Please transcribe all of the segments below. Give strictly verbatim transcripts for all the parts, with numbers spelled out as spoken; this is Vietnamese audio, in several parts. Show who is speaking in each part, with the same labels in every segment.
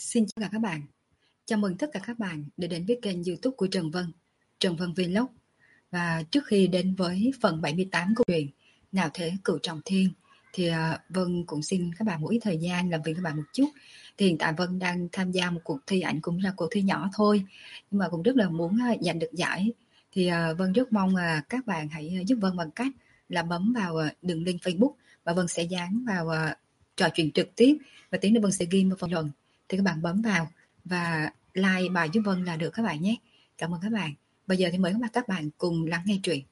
Speaker 1: Xin chào các bạn, chào mừng tất cả các bạn đã đến với kênh YouTube của Trần Vân, Trần Vân Vlog. Và trước khi đến với phần bảy mươi tám của truyện Nào Thế Cửu Trọng Thiên thì uh, Vân cũng xin các bạn một ít thời gian làm việc các bạn một chút. Thì hiện tại Vân đang tham gia một cuộc thi ảnh, cũng là cuộc thi nhỏ thôi, nhưng mà cũng rất là muốn uh, giành được giải. Thì uh, Vân rất mong uh, các bạn hãy giúp Vân bằng cách là bấm vào uh, đường link Facebook và Vân sẽ dán vào uh, trò chuyện trực tiếp, và tí nữa Vân sẽ ghi một phần luận. Thì các bạn bấm vào và like bài giúp Vân là được các bạn nhé. Cảm ơn các bạn. Bây giờ thì mời các bạn cùng lắng nghe truyện.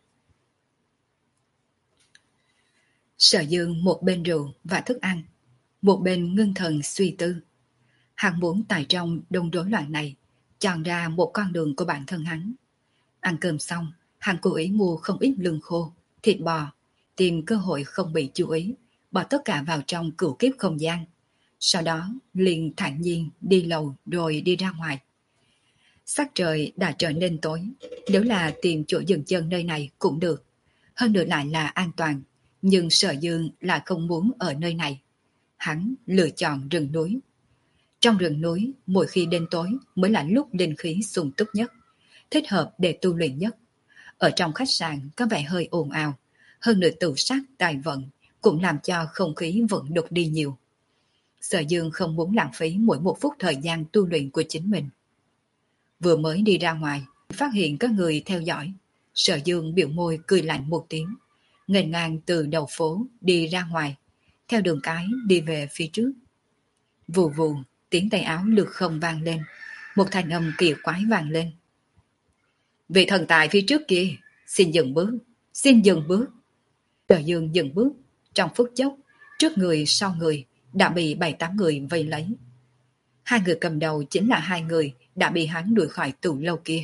Speaker 1: Sở Dương một bên rượu và thức ăn, một bên ngưng thần suy tư. Hắn muốn tại trong đông rối loạn này chọn ra một con đường của bản thân hắn. Ăn cơm xong, hắn cố ý mua không ít lương khô, thịt bò, tìm cơ hội không bị chú ý, bỏ tất cả vào trong cửu kiếp không gian. Sau đó liền thản nhiên đi lầu rồi đi ra ngoài. Sắc trời đã trở nên tối, nếu là tìm chỗ dừng chân nơi này cũng được. Hơn nữa lại là an toàn, nhưng Sở Dương lại không muốn ở nơi này. Hắn lựa chọn rừng núi. Trong rừng núi, mỗi khi đêm tối mới là lúc linh khí sung túc nhất, thích hợp để tu luyện nhất. Ở trong khách sạn có vẻ hơi ồn ào, hơn nữa tửu sắc tài vận cũng làm cho không khí vận đục đi nhiều. Sở Dương không muốn lãng phí mỗi một phút thời gian tu luyện của chính mình. Vừa mới đi ra ngoài, phát hiện có người theo dõi. Sở Dương biểu môi cười lạnh một tiếng, nghênh ngang từ đầu phố đi ra ngoài, theo đường cái đi về phía trước. Vù vù, tiếng tay áo lược không vang lên, một thanh âm kỳ quái vang lên. Vị thần tài phía trước kia, xin dừng bước, xin dừng bước. Sở Dương dừng bước, trong phút chốc, trước người sau người đã bị bảy tám người vây lấy. Hai người cầm đầu chính là hai người đã bị hắn đuổi khỏi tù lâu kia.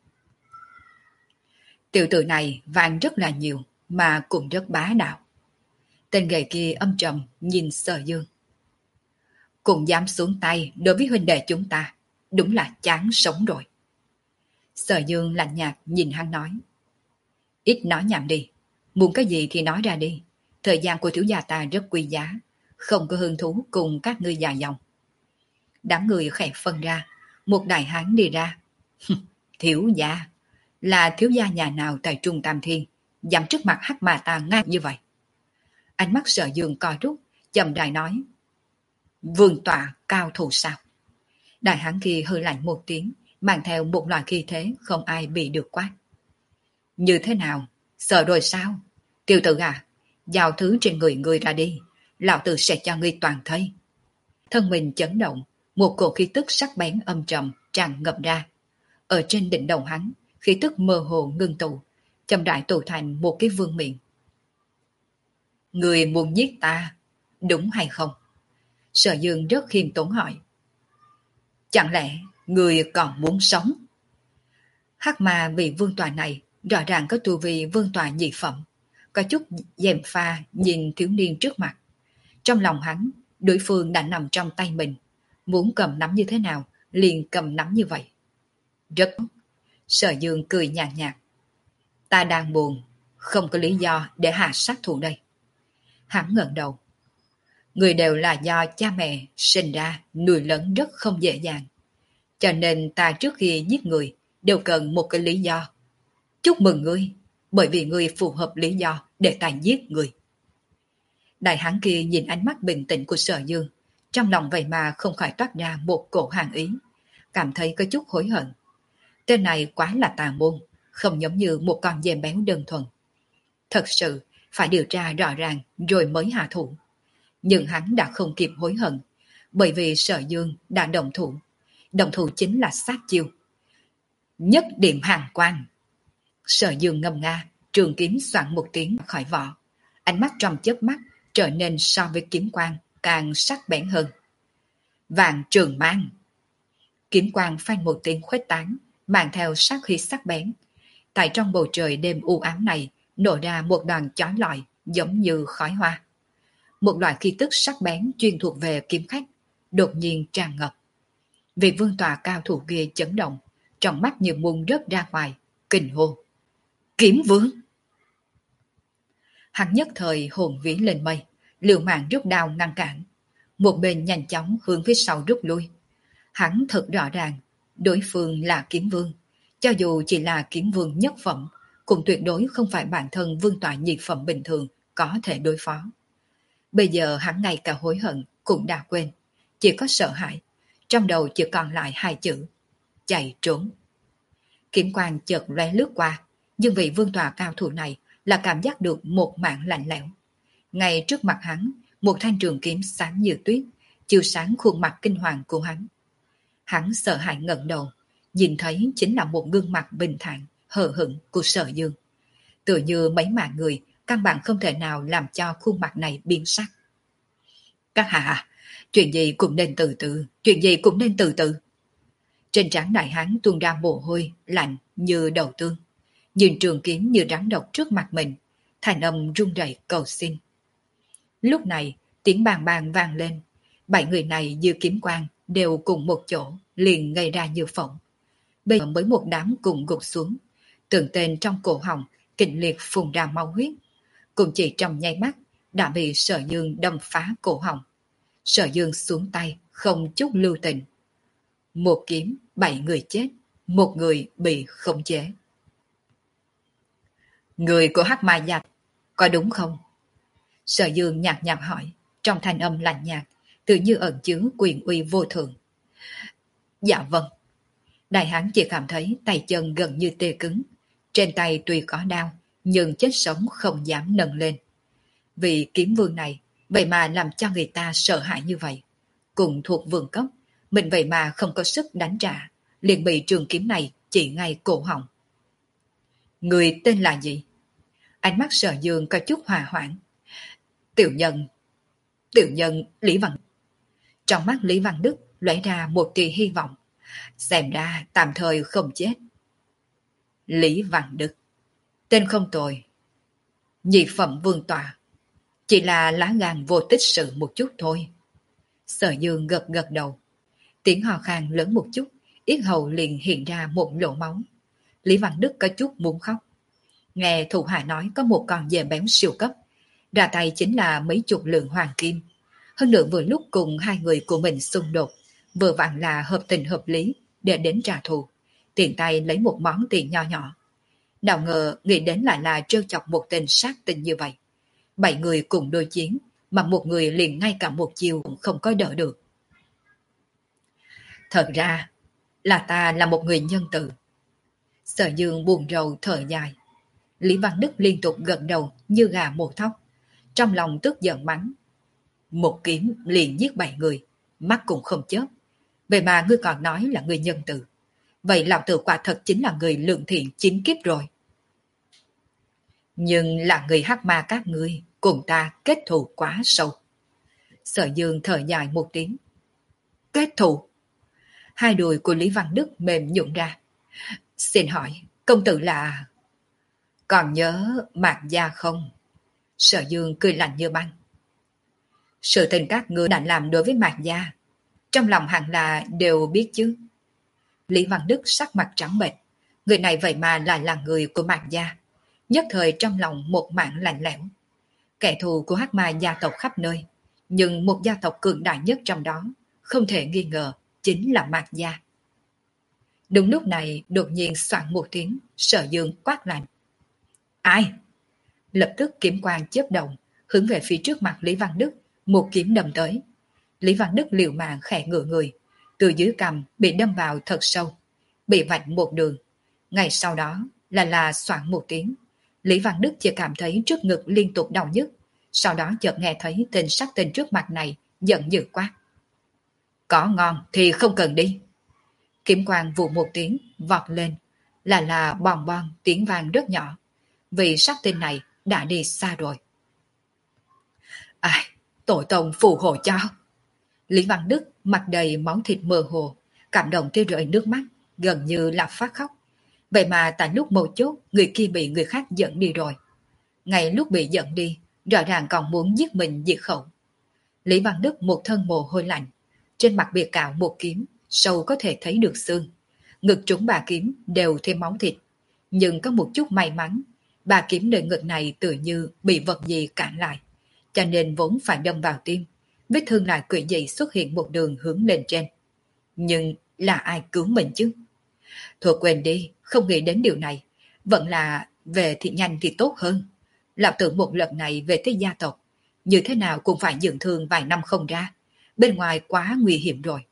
Speaker 1: Tiểu tử này vàng rất là nhiều, mà cũng rất bá đạo. Tên ghệ kia âm trầm nhìn Sở Dương. Cũng dám xuống tay đối với huynh đệ chúng ta, đúng là chán sống rồi. Sở Dương lạnh nhạt nhìn hắn nói. Ít nói nhảm đi, muốn cái gì thì nói ra đi. Thời gian của thiếu gia ta rất quý giá, không có hứng thú cùng các ngươi dài dòng. Đám người khẽ phân ra, một đại hán đi ra. Thiếu gia, là thiếu gia nhà nào tại Trung Tam Thiên, dám trước mặt hắc mà ta ngang như vậy? Ánh mắt Sở Dương co rút, chậm rãi nói. Vương tọa cao thủ sao? Đại hán kia hơi lạnh một tiếng, mang theo một loại khí thế không ai bị được quát. Như thế nào? Sợ rồi sao? Tiểu tử à, giao thứ trên người người ra đi, lão tử sẽ cho ngươi toàn thây. Thân mình chấn động, một cổ khí tức sắc bén âm trầm tràn ngập ra. Ở trên đỉnh đầu hắn, khí tức mơ hồ ngưng tụ, chậm rãi tụ thành một cái vương miện. Người muốn giết ta, đúng hay không? Sở Dương rất khiêm tốn hỏi. Chẳng lẽ người còn muốn sống? Hắc mà vị vương tòa này rõ ràng có tu vi vương tòa nhị phẩm, có chút dèm pha nhìn thiếu niên trước mặt. Trong lòng hắn, đối phương đã nằm trong tay mình, muốn cầm nắm như thế nào liền cầm nắm như vậy. Rất tốt. Sở Dương cười nhạt nhạt. Ta đang buồn, không có lý do để hạ sát thủ đây. Hắn ngẩng đầu. Người đều là do cha mẹ sinh ra nuôi lớn rất không dễ dàng, cho nên ta trước khi giết người đều cần một cái lý do. Chúc mừng ngươi, bởi vì ngươi phù hợp lý do để ta giết người. Đại hán kia nhìn ánh mắt bình tĩnh của Sở Dương, trong lòng vậy mà không khỏi toát ra một cổ hàn ý, cảm thấy có chút hối hận. Tên này quá là tà môn, không giống như một con dê béo đơn thuần. Thật sự phải điều tra rõ ràng rồi mới hạ thủ. Nhưng hắn đã không kịp hối hận, bởi vì Sở Dương đã động thủ. Động thủ chính là sát chiêu nhất điểm hàng quang. Sở Dương ngâm nga, trường kiếm xoạng một tiếng khỏi vỏ, ánh mắt trong chớp mắt trở nên so với kiếm quang càng sắc bén hơn. Vạn trường mang. Kiếm quang phanh một tiếng khuếch tán, mang theo sát khí sắc bén. Tại trong bầu trời đêm u ám này nổ ra một đoàn chói lọi giống như khói hoa. Một loại khí tức sắc bén chuyên thuộc về kiếm khách đột nhiên tràn ngập. Vị vương tòa cao thủ kia chấn động, trong mắt như muốn rớt ra ngoài, kinh hô. Kiếm vương! Hắn nhất thời hồn vía lên mây, liều mạng rút đao ngăn cản. Một bên nhanh chóng hướng phía sau rút lui. Hắn thật rõ ràng, đối phương là kiếm vương. Cho dù chỉ là kiếm vương nhất phẩm, cũng tuyệt đối không phải bản thân vương tọa nhị phẩm bình thường có thể đối phó. Bây giờ hắn ngay cả hối hận cũng đã quên, chỉ có sợ hãi, trong đầu chỉ còn lại hai chữ: chạy trốn. Kiếm quang chợt lóe lướt qua, nhưng vị vương tọa cao thủ này là cảm giác được một mảng lạnh lẽo. Ngay trước mặt hắn, một thanh trường kiếm sáng như tuyết, chiếu sáng khuôn mặt kinh hoàng của hắn. Hắn sợ hãi ngẩng đầu, nhìn thấy chính là một gương mặt bình thản, hờ hững của Sở Dương. Tựa như mấy mạng người, căn bản không thể nào làm cho khuôn mặt này biến sắc. Các hạ, chuyện gì cũng nên từ từ, chuyện gì cũng nên từ từ. Trên trán đại hán tuôn ra mồ hôi, lạnh như đầu tương. Nhìn trường kiếm như rắn độc trước mặt mình, thanh âm run rẩy cầu xin. Lúc này, tiếng bàng bàng vang lên. Bảy người này như kiếm quang, đều cùng một chỗ, liền ngây ra như phỏng. Bây giờ mới một đám cùng gục xuống. Tượng tên trong cổ họng, kịch liệt phun ra máu huyết. Cũng chỉ trong nháy mắt, đã bị Sở Dương đâm phá cổ họng. Sở Dương xuống tay, không chút lưu tình. Một kiếm, bảy người chết, một người bị khống chế. Người của Hắc Ma Giặc, có đúng không? Sở Dương nhạt nhạt hỏi, trong thanh âm lạnh nhạt, tự như ẩn chứa quyền uy vô thượng. Dạ vâng. Đại hán chỉ cảm thấy tay chân gần như tê cứng. Trên tay tuy có đau, nhưng chết sống không dám nâng lên. Vì kiếm vương này, vậy mà làm cho người ta sợ hãi như vậy. Cùng thuộc vương cấp, mình vậy mà không có sức đánh trả, liền bị trường kiếm này chỉ ngay cổ họng. Người tên là gì? Ánh mắt Sở Dương có chút hòa hoãn. Tiểu nhân, tiểu nhân Lý Văn. Trong mắt Lý Văn Đức lóe ra một tia hy vọng. Xem ra tạm thời không chết. Lý Văn Đức, tên không tồi. Nhị phẩm vương tọa, chỉ là lá gan vô tích sự một chút thôi. Sở Dương gật gật đầu. Tiếng hò khan lớn một chút, yết hầu liền hiện ra một lỗ máu. Lý Văn Đức có chút muốn khóc. Nghe thủ hạ nói có một con dê béo siêu cấp, ra tay chính là mấy chục lượng hoàng kim. Hơn nữa vừa lúc cùng hai người của mình xung đột, vừa vặn là hợp tình hợp lý để đến trả thù, tiện tay lấy một món tiền nho nhỏ. Nào ngờ nghĩ đến lại là trêu chọc một tên sát tinh như vậy. Bảy người cùng đối chiến, mà một người liền ngay cả một chiều cũng không có đỡ được. Thật ra là ta là một người nhân từ. Sở Dương buồn rầu thở dài. Lý Văn Đức liên tục gật đầu như gà mổ thóc. Trong lòng tức giận mắng. Một kiếm liền giết bảy người, mắt cũng không chớp. Vậy mà ngươi còn nói là người nhân từ. Vậy lão tử quả thật chính là người lượng thiện chín kiếp rồi. Nhưng là người Hắc Ma các ngươi cùng ta kết thù quá sâu. Sở Dương thở dài một tiếng. Kết thù? Hai đùi của Lý Văn Đức mềm nhũn ra. Xin hỏi, công tử là... Còn nhớ Mạc Gia không? Sở Dương cười lạnh như băng. Sự tình các ngươi đã làm đối với Mạc Gia, trong lòng hẳn là đều biết chứ. Lý Văn Đức sắc mặt trắng bệch. Người này vậy mà lại là người của Mạc Gia. Nhất thời trong lòng một mảng lạnh lẽo. Kẻ thù của Hắc Ma gia tộc khắp nơi, nhưng một gia tộc cường đại nhất trong đó, không thể nghi ngờ, chính là Mạc Gia. Đúng lúc này đột nhiên soạn một tiếng, Sở Dương quát lạnh. Ai? Lập tức kiếm quang chớp động, hướng về phía trước mặt Lý Văn Đức, một kiếm đâm tới. Lý Văn Đức liều mạng khẽ ngửa người, từ dưới cằm bị đâm vào thật sâu, bị vạch một đường. Ngay sau đó là là soạn một tiếng, Lý Văn Đức chỉ cảm thấy trước ngực liên tục đau nhức, sau đó chợt nghe thấy tên sát tinh trước mặt này giận dữ quát. Có ngon thì không cần đi. Kiếm quang vụ một tiếng vọt lên, là là bòn bon tiếng vang rất nhỏ, vì sát tinh này đã đi xa rồi. Ai, tổ tông phù hộ cho. Lý Văn Đức mặt đầy máu thịt mơ hồ, cảm động tới rơi nước mắt, gần như là phát khóc. Vậy mà tại lúc mấu chốt, người kia bị người khác dẫn đi rồi. Ngay lúc bị dẫn đi, rõ ràng còn muốn giết mình diệt khẩu. Lý Văn Đức một thân mồ hôi lạnh, trên mặt bị cạo một kiếm, sâu có thể thấy được xương. Ngực trúng bà kiếm đều thêm máu thịt, nhưng có một chút may mắn, bà kiếm nơi ngực này tự như bị vật gì cản lại, cho nên vốn phải đâm vào tim. Vết thương lại quỷ dị xuất hiện một đường hướng lên trên. Nhưng là ai cứu mình chứ? Thôi quên đi, không nghĩ đến điều này. Vẫn là về thì nhanh thì tốt hơn. Lão tưởng một lần này về tới gia tộc, như thế nào cũng phải dưỡng thương vài năm không ra. Bên ngoài quá nguy hiểm rồi.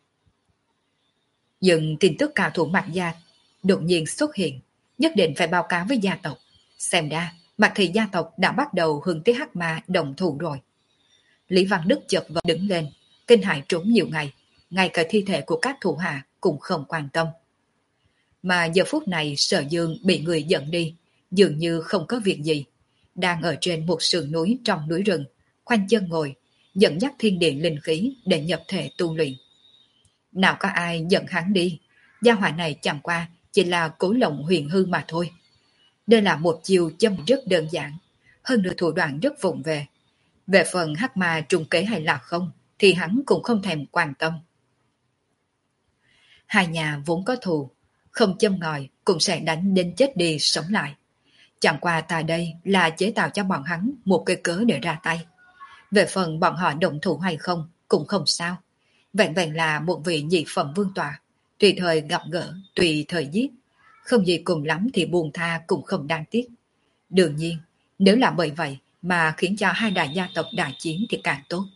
Speaker 1: Nhưng tin tức cao thủ Mạc Gia đột nhiên xuất hiện, nhất định phải báo cáo với gia tộc. Xem ra, Mạc thị gia tộc đã bắt đầu hướng tới Hắc Ma đồng thủ rồi. Lý Văn Đức chợt vật đứng lên, kinh hãi trốn nhiều ngày, ngay cả thi thể của các thủ hạ cũng không quan tâm. Mà giờ phút này Sở Dương bị người dẫn đi, dường như không có việc gì, đang ở trên một sườn núi trong núi rừng, khoanh chân ngồi, dẫn dắt thiên địa linh khí để nhập thể tu luyện. Nào có ai dẫn hắn đi, gia hỏa này chẳng qua chỉ là cố lộng huyền hư mà thôi. Đây là một chiêu châm rất đơn giản, hơn nữa thủ đoạn rất vụng về. Về phần hắc ma trùng kế hay là không, thì hắn cũng không thèm quan tâm. Hai nhà vốn có thù, không châm ngòi cũng sẽ đánh đến chết đi sống lại. Chẳng qua ta đây là chế tạo cho bọn hắn một cái cớ để ra tay. Về phần bọn họ động thủ hay không cũng không sao. Vẹn vẹn là một vị nhị phẩm vương tọa, tùy thời gặp gỡ, tùy thời giết. Không gì cùng lắm thì buông tha cũng không đáng tiếc. Đương nhiên, nếu là bởi vậy mà khiến cho hai đại gia tộc đại chiến thì càng tốt.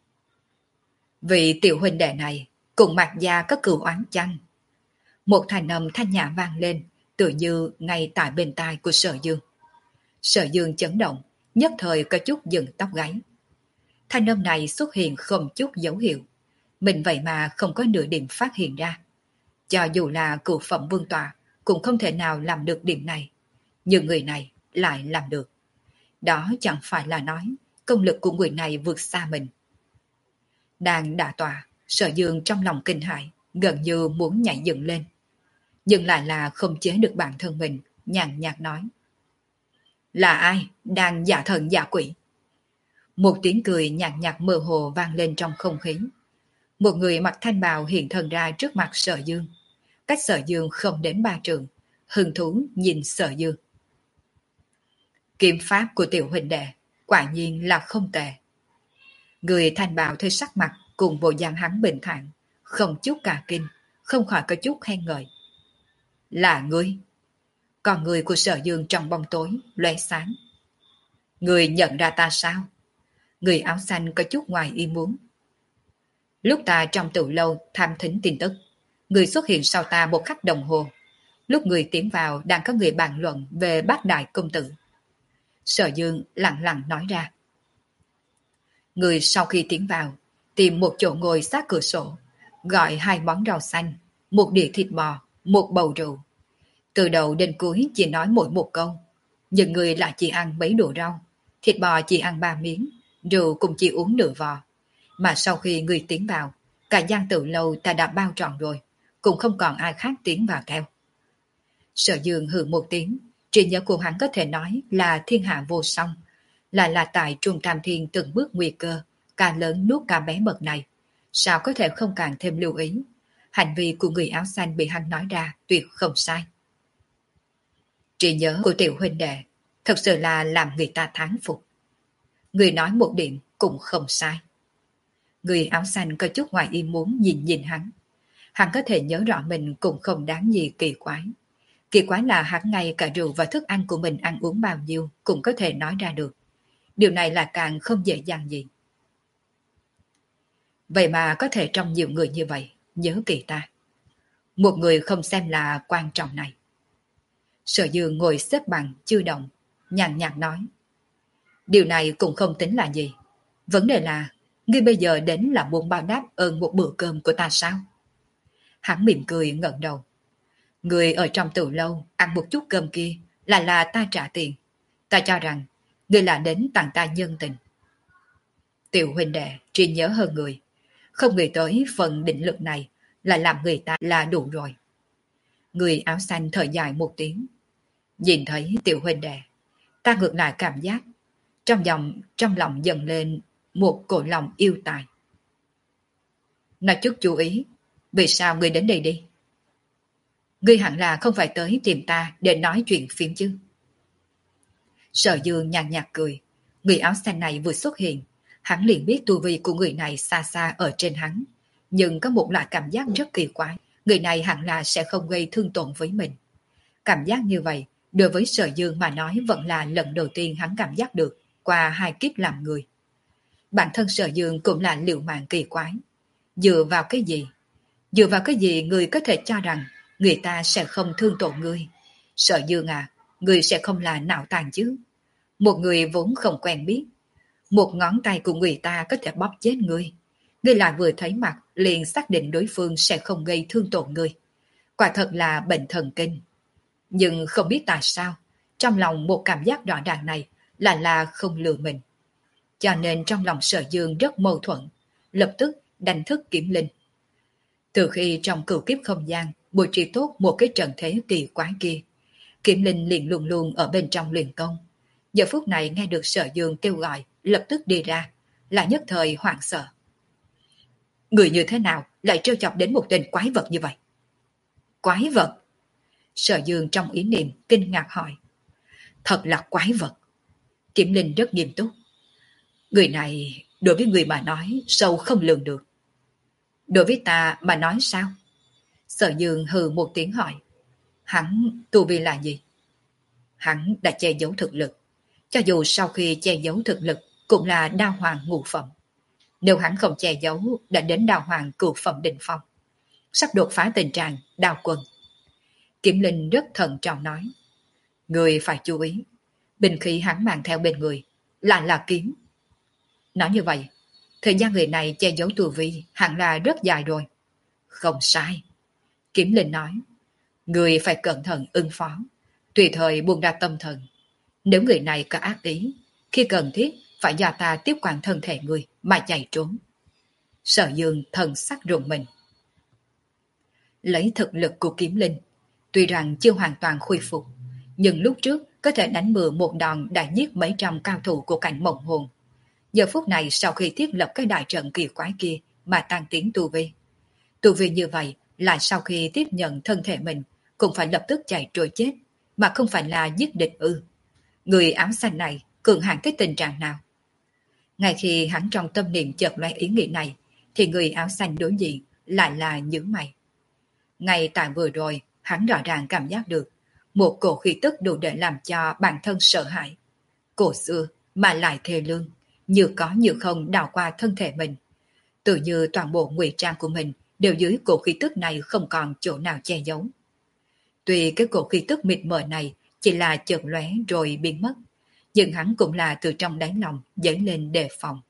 Speaker 1: Vị tiểu huynh đệ này cùng Mạc Gia có cừu oán chăng? Một thanh âm thanh nhã vang lên, tự như ngay tại bên tai của Sở Dương. Sở Dương chấn động, nhất thời có chút dựng tóc gáy. Thanh âm này xuất hiện không chút dấu hiệu, mình vậy mà không có nửa điểm phát hiện ra. Cho dù là cửu phẩm vương tọa cũng không thể nào làm được điểm này, nhưng người này lại làm được. Đó chẳng phải là nói công lực của người này vượt xa mình. Đang đả tọa, Sở Dương trong lòng kinh hãi, gần như muốn nhảy dựng lên, nhưng lại là không chế được bản thân mình, nhàn nhạt nói: là ai đang giả thần giả quỷ? Một tiếng cười nhàn nhạt mơ hồ vang lên trong không khí. Một người mặc thanh bào hiện thân ra trước mặt Sở Dương, cách Sở Dương không đến ba trượng, hứng thú nhìn Sở Dương. Kiếm pháp của tiểu huynh đệ quả nhiên là không tệ. Người thanh bào thấy sắc mặt cùng bộ dạng hắn bình thản, không chút cả kinh, không khỏi có chút khen ngợi. Là ngươi? Còn người của Sở Dương trong bóng tối lóe sáng. Người nhận ra ta sao? Người áo xanh có chút ngoài ý muốn. Lúc ta trong tử lâu tham thính tin tức, người xuất hiện sau ta một khắc đồng hồ. Lúc người tiến vào đang có người bàn luận về bát đại công tử. Sở Dương lặng lặng nói ra. Người sau khi tiến vào, tìm một chỗ ngồi sát cửa sổ, gọi hai món rau xanh, một đĩa thịt bò, một bầu rượu. Từ đầu đến cuối chỉ nói mỗi một câu, nhưng người lại chỉ ăn mấy đũa rau, thịt bò chỉ ăn ba miếng, rượu cũng chỉ uống nửa vò. Mà sau khi người tiến vào, cả gian tử lâu ta đã bao trọn rồi, cũng không còn ai khác tiến vào theo. Sở Dương hừ một tiếng, trí nhớ của hắn có thể nói là thiên hạ vô song, lại là tại Trung Tam Thiên từng bước nguy cơ, cả lớn nuốt cả bé bậc này. Sao có thể không càng thêm lưu ý? Hành vi của người áo xanh bị hắn nói ra tuyệt không sai. Trí nhớ của tiểu huynh đệ thật sự là làm người ta thán phục. Người nói một điểm cũng không sai. Người áo xanh có chút ngoài ý muốn nhìn nhìn hắn. Hắn có thể nhớ rõ mình cũng không đáng gì kỳ quái. Kỳ quái là hắn ngay cả rượu và thức ăn của mình ăn uống bao nhiêu cũng có thể nói ra được. Điều này là càng không dễ dàng gì. Vậy mà có thể trong nhiều người như vậy nhớ kỳ ta. Một người không xem là quan trọng này. Sở Dương ngồi xếp bằng chưa động, nhàn nhạt nói. Điều này cũng không tính là gì. Vấn đề là ngươi bây giờ đến là muốn báo đáp ơn một bữa cơm của ta sao? Hắn mỉm cười ngẩng đầu. Người ở trong tử lâu ăn một chút cơm kia là là ta trả tiền. Ta cho rằng ngươi là đến tặng ta nhân tình. Tiểu huynh đệ trí nhớ hơn người. Không nghĩ tới phần định lực này là làm người ta là đủ rồi. Người áo xanh thở dài một tiếng. Nhìn thấy tiểu huynh đệ, ta ngược lại cảm giác trong lòng, trong lòng dần lên một cổ lòng yêu tài. Nói chút chú ý, vì sao ngươi đến đây đi? Ngươi hẳn là không phải tới tìm ta để nói chuyện phim chứ? Sở Dương nhàn nhạt cười. Người áo xanh này vừa xuất hiện, hắn liền biết tu vi của người này xa xa ở trên hắn. Nhưng có một loại cảm giác rất kỳ quái, người này hẳn là sẽ không gây thương tổn với mình. Cảm giác như vậy, đối với Sở Dương mà nói vẫn là lần đầu tiên hắn cảm giác được qua hai kiếp làm người. Bản thân Sở Dương cũng là liệu mạng kỳ quái. Dựa vào cái gì? Dựa vào cái gì người có thể cho rằng người ta sẽ không thương tổn người? Sở Dương à, người sẽ không là não tàn chứ? Một người vốn không quen biết, một ngón tay của người ta có thể bóp chết người. Người lại vừa thấy mặt liền xác định đối phương sẽ không gây thương tổn người. Quả thật là bệnh thần kinh. Nhưng không biết tại sao, trong lòng một cảm giác rõ ràng này là là không lừa mình. Cho nên trong lòng Sở Dương rất mâu thuẫn, lập tức đánh thức Kiếm Linh. Từ khi trong cửu kiếp không gian bố trí tốt một cái trận thế kỳ quái kia, Kiếm Linh liền luôn luôn ở bên trong luyện công. Giờ phút này nghe được Sở Dương kêu gọi, lập tức đi ra, là nhất thời hoảng sợ. Người như thế nào lại trêu chọc đến một tên quái vật như vậy? Quái vật? Sở Dương trong ý niệm kinh ngạc hỏi. Thật là quái vật. Kiếm Linh rất nghiêm túc. Người này đối với người mà nói sâu không lường được. Đối với ta mà nói sao? Sở Dương hừ một tiếng hỏi. Hắn tu vi là gì? Hắn đã che giấu thực lực. Cho dù sau khi che giấu thực lực cũng là đao hoàng ngũ phẩm. Nếu hắn không che giấu đã đến đao hoàng cửu phẩm đỉnh phong, sắp đột phá tình trạng đao quân. Kiếm Linh rất thận trọng nói. Người phải chú ý, binh khí hắn mang theo bên người lại là kiếm. Nói như vậy, thời gian người này che giấu tu vi hẳn là rất dài rồi. Không sai. Kiếm Linh nói. Người phải cẩn thận ứng phó, tùy thời buông ra tâm thần. Nếu người này có ác ý, khi cần thiết phải do ta tiếp quản thân thể người mà chạy trốn. Sở Dương thần sắc rùng mình. Lấy thực lực của Kiếm Linh, tuy rằng chưa hoàn toàn khôi phục, nhưng lúc trước có thể đánh bừa một đòn đã giết mấy trăm cao thủ của cảnh mộng hồn. Giờ phút này sau khi thiết lập cái đại trận kỳ quái kia mà tăng tiến tu vi. Tu vi như vậy là sau khi tiếp nhận thân thể mình cũng phải lập tức chạy trôi chết, mà không phải là giết địch ư? Người áo xanh này cường hãn tới tình trạng nào? Ngay khi hắn trong tâm niệm chợt lóe ý nghĩ này, thì người áo xanh đối diện lại là nhướng mày. Ngay tại vừa rồi, hắn rõ ràng cảm giác được một cổ khí tức đủ để làm cho bản thân sợ hãi. Cổ xưa mà lại thê lương, như có như không đào qua thân thể mình. Tự như toàn bộ ngụy trang của mình đều dưới cổ khí tức này không còn chỗ nào che giấu. Tuy cái cổ khí tức mịt mờ này chỉ là chợt lóe rồi biến mất, nhưng hắn cũng là từ trong đáy lòng dấy lên đề phòng.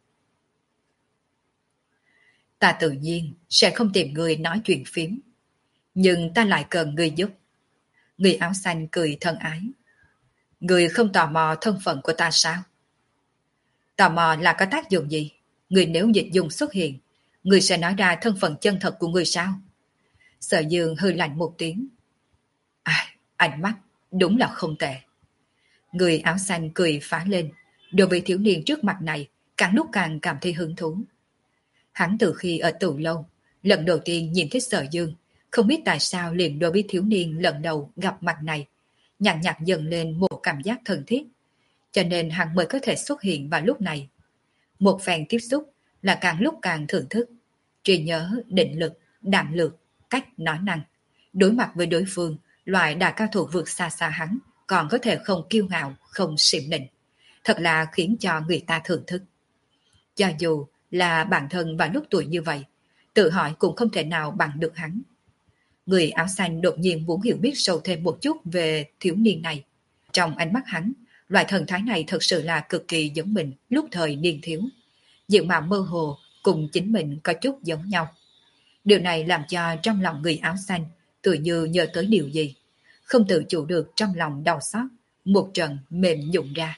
Speaker 1: Ta tự nhiên sẽ không tìm người nói chuyện phiếm, nhưng ta lại cần người giúp. Người áo xanh cười thân ái. Người không tò mò thân phận của ta sao? Tò mò là có tác dụng gì? Người nếu dịch dùng xuất hiện, người sẽ nói ra thân phận chân thật của người sao? Sở Dương hừ lạnh một tiếng. À, ánh mắt đúng là không tệ. Người áo xanh cười phá lên, đối với thiếu niên trước mặt này càng lúc càng cảm thấy hứng thú. Hắn từ khi ở tù lâu, lần đầu tiên nhìn thấy Sở Dương, không biết tại sao liền đối với thiếu niên lần đầu gặp mặt này, nhàn nhạt dần lên một cảm giác thân thiết, cho nên hắn mới có thể xuất hiện vào lúc này. Một phen tiếp xúc là càng lúc càng thưởng thức, trí nhớ, định lực, đảm lược, cách nói năng. Đối mặt với đối phương, loại đại cao thủ vượt xa xa hắn, còn có thể không kiêu ngạo, không xỉm nịnh. Thật là khiến cho người ta thưởng thức. Cho dù là bản thân vào lúc tuổi như vậy, tự hỏi cũng không thể nào bằng được hắn. Người áo xanh đột nhiên muốn hiểu biết sâu thêm một chút về thiếu niên này. Trong ánh mắt hắn, loại thần thái này thật sự là cực kỳ giống mình lúc thời niên thiếu. Diện mạo mơ hồ cùng chính mình có chút giống nhau. Điều này làm cho trong lòng người áo xanh tự như nhớ tới điều gì, không tự chủ được trong lòng đau xót, một trận mềm nhũn ra.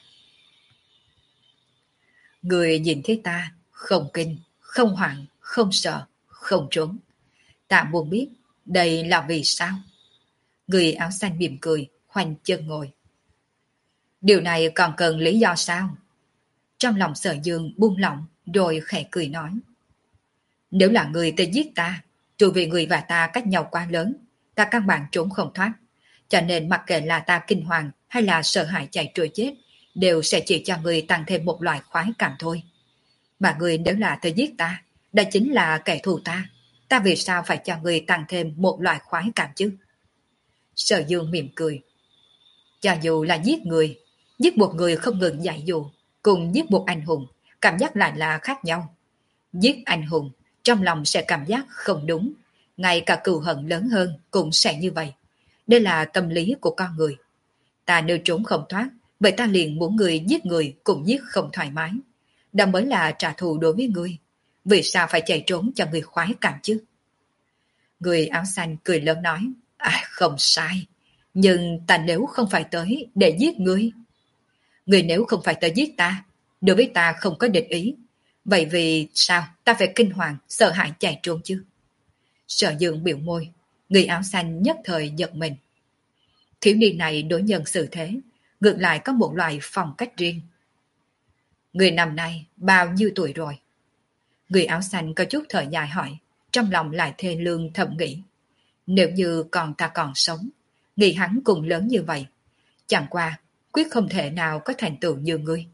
Speaker 1: Người nhìn thấy ta, không kinh, không hoảng, không sợ, không trốn. Ta muốn biết, đây là vì sao? Người áo xanh mỉm cười, khoanh chân ngồi. Điều này còn cần lý do sao? Trong lòng Sở Dương buông lỏng, rồi khẽ cười nói. Nếu là người tới giết ta, dù vì người và ta cách nhau quá lớn, ta căn bản trốn không thoát. Cho nên mặc kệ là ta kinh hoàng hay là sợ hãi chạy trôi chết, đều sẽ chỉ cho người tăng thêm một loại khoái cảm thôi. Mà người nếu là tới giết ta, đó chính là kẻ thù ta. ta vì sao phải cho người tăng thêm một loại khoái cảm chứ? Sở Dương mỉm cười. Cho dù là giết người, giết một người không ngừng dạy dụ, cùng giết một anh hùng, cảm giác lại là khác nhau. Giết anh hùng, trong lòng sẽ cảm giác không đúng, ngay cả cừu hận lớn hơn cũng sẽ như vậy. Đây là tâm lý của con người. Ta nếu trốn không thoát, vậy ta liền muốn người giết người cũng giết không thoải mái. Đó mới là trả thù đối với người. Vì sao phải chạy trốn cho người khoái cảm chứ? Người áo xanh cười lớn nói, à không sai, nhưng ta nếu không phải tới để giết ngươi. Người nếu không phải tới giết ta, đối với ta không có địch ý, vậy vì sao ta phải kinh hoàng, sợ hãi chạy trốn chứ? Sở Dương biểu môi, người áo xanh nhất thời giật mình. Thiếu niên này đối nhân xử thế, ngược lại có một loại phong cách riêng. Người năm nay bao nhiêu tuổi rồi? Người áo xanh có chút thở dài hỏi, trong lòng lại thê lương thầm nghĩ. Nếu như còn ta còn sống, nghĩ hắn cùng lớn như vậy, chẳng qua quyết không thể nào có thành tựu như ngươi.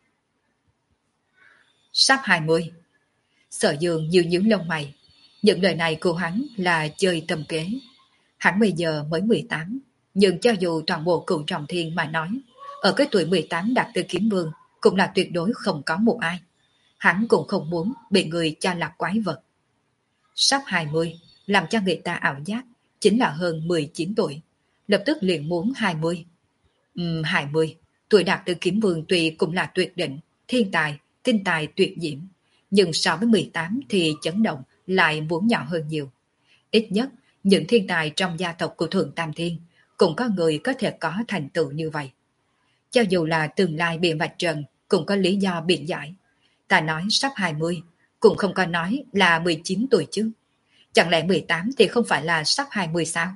Speaker 1: Sắp hai mươi. Sở Dương nhíu nhíu lông mày. Những lời này của hắn là chơi tâm kế. Hắn bây giờ mới mười tám, nhưng cho dù toàn bộ cựu trọng thiên mà nói, ở cái tuổi mười tám đạt tới kiếm vương cũng là tuyệt đối không có một ai. Hắn cũng không muốn bị người cho là quái vật. Sắp hai mươi, làm cho người ta ảo giác, chính là hơn mười chín tuổi. Lập tức liền muốn hai mươi. Ừm, hai mươi, tuổi đạt tới kiếm vương tuy cũng là tuyệt đỉnh, thiên tài, tinh tài tuyệt diễm. Nhưng so với mười tám thì chấn động lại muốn nhỏ hơn nhiều. Ít nhất, những thiên tài trong gia tộc của Thượng Tam Thiên cũng có người có thể có thành tựu như vậy. Cho dù là tương lai bị vạch trần cũng có lý do biện giải. Ta nói sắp hai mươi, cũng không có nói là mười chín tuổi chứ. Chẳng lẽ mười tám thì không phải là sắp hai mươi sao?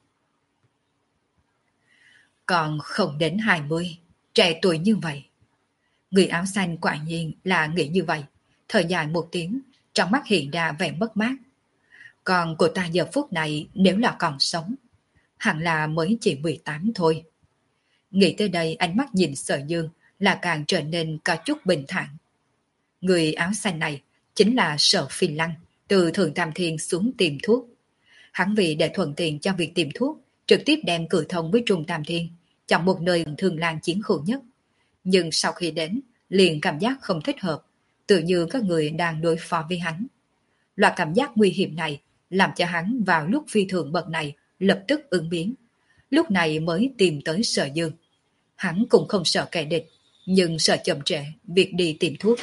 Speaker 1: Còn không đến hai mươi, trẻ tuổi như vậy. Người áo xanh quả nhiên là nghĩ như vậy. Thời dài một tiếng, trong mắt hiện ra vẻ mất mát. Còn cô ta giờ phút này nếu là còn sống, hẳn là mới chỉ mười tám thôi. Nghĩ tới đây ánh mắt nhìn Sở Dương là càng trở nên có chút bình thản. Người áo xanh này chính là Sở Phi Lăng, từ Thượng Tam Thiên xuống tìm thuốc. Hắn vì để thuận tiện cho việc tìm thuốc, trực tiếp đem cử thông với Trung Tam Thiên, chọn một nơi thường lan chiến khu nhất. Nhưng sau khi đến, liền cảm giác không thích hợp, tự như các người đang đối phó với hắn. Loại cảm giác nguy hiểm này làm cho hắn vào lúc phi thường bậc này lập tức ứng biến. Lúc này mới tìm tới Sở Dương. Hắn cũng không sợ kẻ địch, nhưng sợ chậm trễ việc đi tìm thuốc.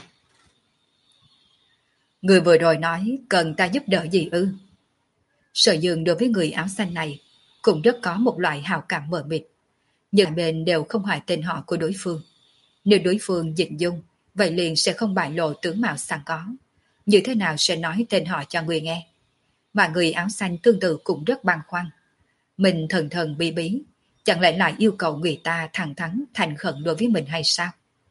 Speaker 1: Người vừa rồi nói cần ta giúp đỡ gì ư? Sở Dương đối với người áo xanh này cũng rất có một loại hào cảm mờ mịt. Nhưng bên đều không hỏi tên họ của đối phương. Nếu đối phương dịch dung, vậy liền sẽ không bại lộ tướng mạo sẵn có. Như thế nào sẽ nói tên họ cho người nghe? Mà người áo xanh tương tự cũng rất băn khoăn. Mình thần thần bí bí, chẳng lẽ lại yêu cầu người ta thẳng thắn thành khẩn đối với mình hay sao?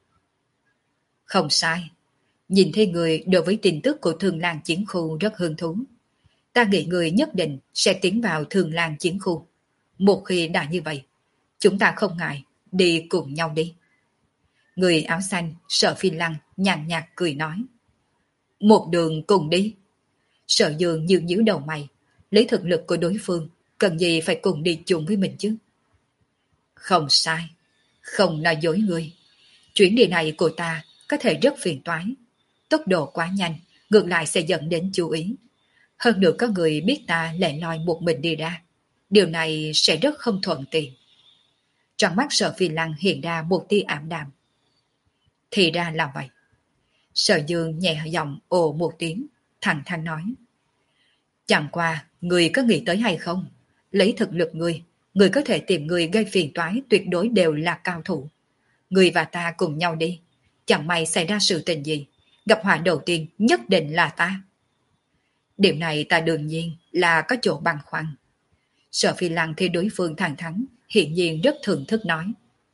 Speaker 1: Không sai. Nhìn thấy người đối với tin tức của Thường Lan Chiến Khu rất hứng thú. Ta nghĩ người nhất định sẽ tiến vào Thường Lan Chiến Khu. Một khi đã như vậy, chúng ta không ngại đi cùng nhau đi. Người áo xanh Sở Phi Lăng nhàn nhạt cười nói. Một đường cùng đi. Sở Dương nhíu nhíu đầu mày, lấy thực lực của đối phương, cần gì phải cùng đi chung với mình chứ? Không sai, không nói dối ngươi. Chuyến đi này của ta có thể rất phiền toái. Tốc độ quá nhanh, ngược lại sẽ dẫn đến chú ý. Hơn nữa có người biết ta lẻ loi một mình đi ra. Điều này sẽ rất không thuận tiện. Trong mắt Sở Phi Lăng hiện ra một tia ảm đạm. Thì ra là vậy. Sở Dương nhẹ giọng ồ một tiếng, thẳng thắn nói. Chẳng qua, người có nghĩ tới hay không? Lấy thực lực người, người có thể tìm người gây phiền toái tuyệt đối đều là cao thủ. Người và ta cùng nhau đi. Chẳng may xảy ra sự tình gì, gặp họa đầu tiên nhất định là ta. Điều này ta đương nhiên là có chỗ băn khoăn. Sở Phi Lăng thì đối phương thẳng thắn, hiện nhiên rất thưởng thức nói.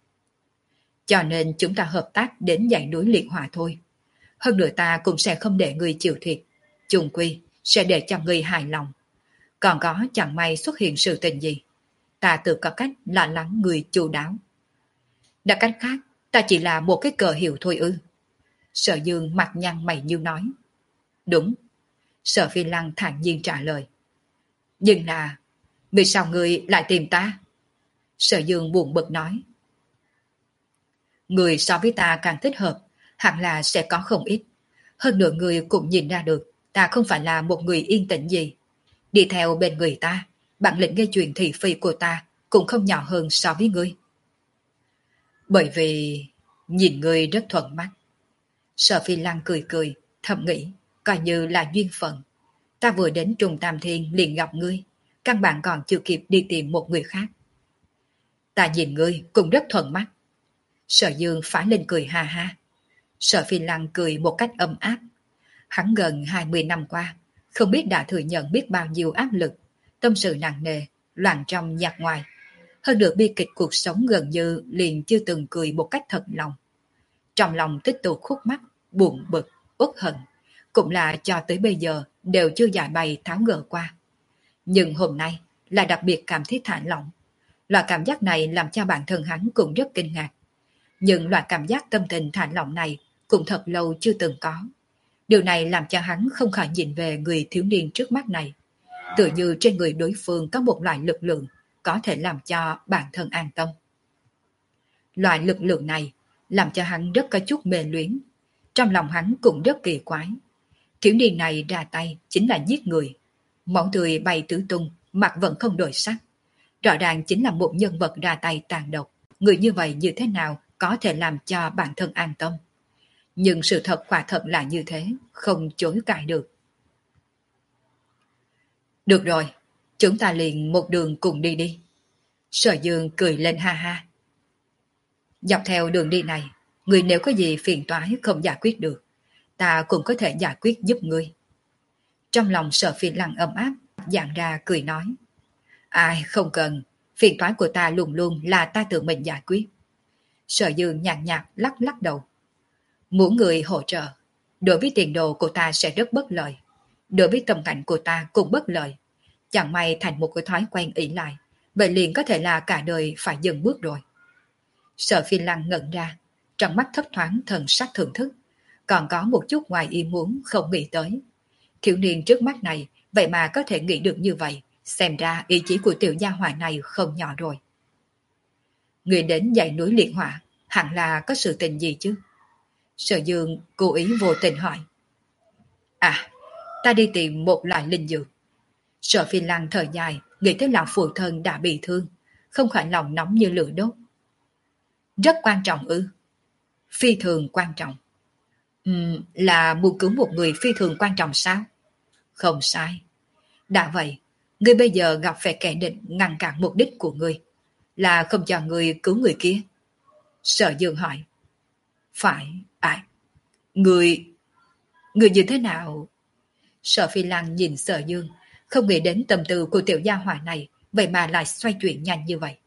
Speaker 1: Cho nên chúng ta hợp tác đến dãy núi liệt hỏa thôi. Hơn nữa ta cũng sẽ không để người chịu thiệt. Chung quy sẽ để cho người hài lòng. Còn có chẳng may xuất hiện sự tình gì, ta tự có cách lo lắng người chu đáo. Đã cách khác, ta chỉ là một cái cờ hiệu thôi ư? Sở Dương mặt nhăn mày như nói. Đúng, Sở Phi Lăng thản nhiên trả lời. Nhưng là, vì sao ngươi lại tìm ta? Sở Dương buồn bực nói. Người so với ta càng thích hợp, hẳn là sẽ có không ít. Hơn nữa người cũng nhìn ra được, ta không phải là một người yên tĩnh gì. Đi theo bên người ta, bản lĩnh gây chuyện thị phi của ta cũng không nhỏ hơn so với ngươi. Bởi vì nhìn ngươi rất thuận mắt. Sở Phi Lăng cười cười, thầm nghĩ, coi như là duyên phận. Ta vừa đến Trung Tam Thiên liền gặp ngươi, căn bản còn chưa kịp đi tìm một người khác. Ta nhìn ngươi cũng rất thuận mắt. Sở Dương phá lên cười ha ha. Sở Phi Lăng cười một cách ấm áp. Hắn gần hai mươi năm qua, không biết đã thừa nhận biết bao nhiêu áp lực, tâm sự nặng nề, loạn trong nhạt ngoài. Hơn được bi kịch cuộc sống gần như liền chưa từng cười một cách thật lòng. Trong lòng tích tụ khúc mắc, buồn bực, uất hận, cũng là cho tới bây giờ đều chưa giải bày tháo gỡ qua. Nhưng hôm nay là đặc biệt cảm thấy thả lỏng. Loại cảm giác này làm cho bản thân hắn cũng rất kinh ngạc. Nhưng loại cảm giác tâm tình thả lỏng này cũng thật lâu chưa từng có. Điều này làm cho hắn không khỏi nhìn về người thiếu niên trước mắt này. Tựa như trên người đối phương có một loại lực lượng có thể làm cho bản thân an tâm. Loại lực lượng này làm cho hắn rất có chút mê luyến. Trong lòng hắn cũng rất kỳ quái. Thiếu niên này ra tay chính là giết người. Máu tươi bay tứ tung, mặt vẫn không đổi sắc. Rõ ràng chính là một nhân vật ra tay tàn độc. Người như vậy như thế nào có thể làm cho bản thân an tâm. Nhưng sự thật quả thật là như thế, không chối cãi được. Được rồi, chúng ta liền một đường cùng đi đi. Sở Dương cười lên ha ha. Dọc theo đường đi này, người nếu có gì phiền toái không giải quyết được, ta cũng có thể giải quyết giúp ngươi. Trong lòng Sở Phi Lăng ấm áp, dạng ra cười nói. Ai không cần, phiền toái của ta luôn luôn là ta tự mình giải quyết. Sở Dương nhàn nhạt lắc lắc đầu. Muốn người hỗ trợ, đối với tiền đồ của ta sẽ rất bất lợi. Đối với tâm cảnh của ta cũng bất lợi. Chẳng may thành một cái thói quen ỷ lại, vậy liền có thể là cả đời phải dừng bước rồi. Sở Phi Lăng ngẩn ra, trong mắt thấp thoáng thần sắc thưởng thức, còn có một chút ngoài ý muốn không nghĩ tới. Thiếu niên trước mắt này, vậy mà có thể nghĩ được như vậy, xem ra ý chí của tiểu gia hỏa này không nhỏ rồi. Người đến dãy núi liệt hỏa, hẳn là có sự tình gì chứ? Sở Dương cố ý vô tình hỏi. À, ta đi tìm một loại linh dược. Sở Phi Lăng thở dài, nghĩ tới lão phụ thân đã bị thương, không khỏi lòng nóng như lửa đốt. Rất quan trọng ư? Phi thường quan trọng. Uhm, là muốn cứu một người phi thường quan trọng sao? Không sai. Đã vậy, ngươi bây giờ gặp phải kẻ địch ngăn cản mục đích của ngươi, là không cho ngươi cứu người kia. Sở Dương hỏi. Phải, à, người, người như thế nào? Sở Phi Lăng nhìn Sở Dương, không nghĩ đến tâm tư của tiểu gia hỏa này, vậy mà lại xoay chuyển nhanh như vậy.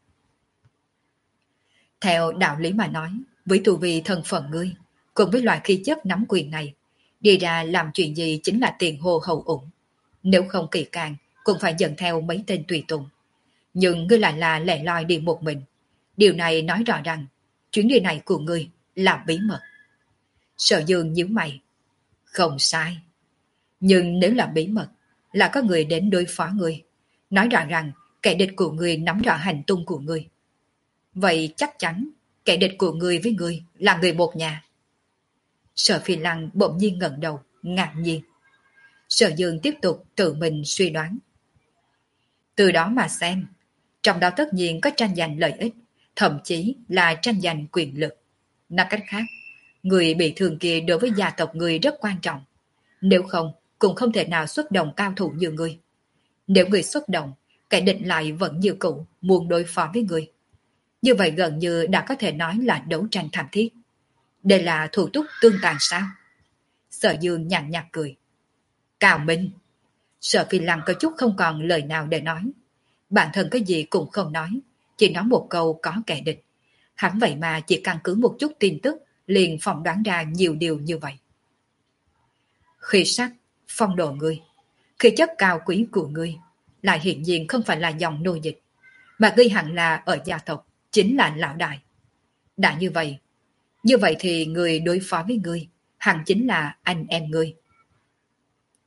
Speaker 1: Theo đạo lý mà nói, với tu vi thân phận ngươi, cùng với loại khí chất nắm quyền này, đi ra làm chuyện gì chính là tiền hồ hậu ủng. Nếu không kỳ càng, cũng phải dẫn theo mấy tên tùy tùng. Nhưng ngươi lại là lẻ loi đi một mình. Điều này nói rõ rằng, chuyến đi này của ngươi là bí mật. Sở Dương nhíu mày. Không sai. Nhưng nếu là bí mật, là có người đến đối phó ngươi. Nói rõ rằng, kẻ địch của ngươi nắm rõ hành tung của ngươi. Vậy chắc chắn, kẻ địch của ngươi với ngươi là người một nhà. Sở Phi Lăng bỗng nhiên ngẩng đầu, ngạc nhiên. Sở Dương tiếp tục tự mình suy đoán. Từ đó mà xem, trong đó tất nhiên có tranh giành lợi ích, thậm chí là tranh giành quyền lực. Nói cách khác, người bị thương kia đối với gia tộc người rất quan trọng. Nếu không, cũng không thể nào xuất động cao thủ như người. Nếu người xuất động, kẻ địch lại vẫn như cũ, muốn đối phó với người. Như vậy gần như đã có thể nói là đấu tranh thảm thiết. Đây là thủ túc tương tàn sao? Sở Dương nhàn nhạt cười. Cao Minh. Sở Phi Lăng có chút không còn lời nào để nói. Bản thân cái gì cũng không nói, chỉ nói một câu có kẻ địch. Hắn vậy mà chỉ căn cứ một chút tin tức liền phỏng đoán ra nhiều điều như vậy. Khí sắc, phong độ ngươi, khí chất cao quý của ngươi, lại hiện nhiên không phải là dòng nô dịch, mà ngươi hẳn là ở gia tộc, chính là lão đại. Đã như vậy, như vậy thì người đối phó với ngươi, hẳn chính là anh em ngươi.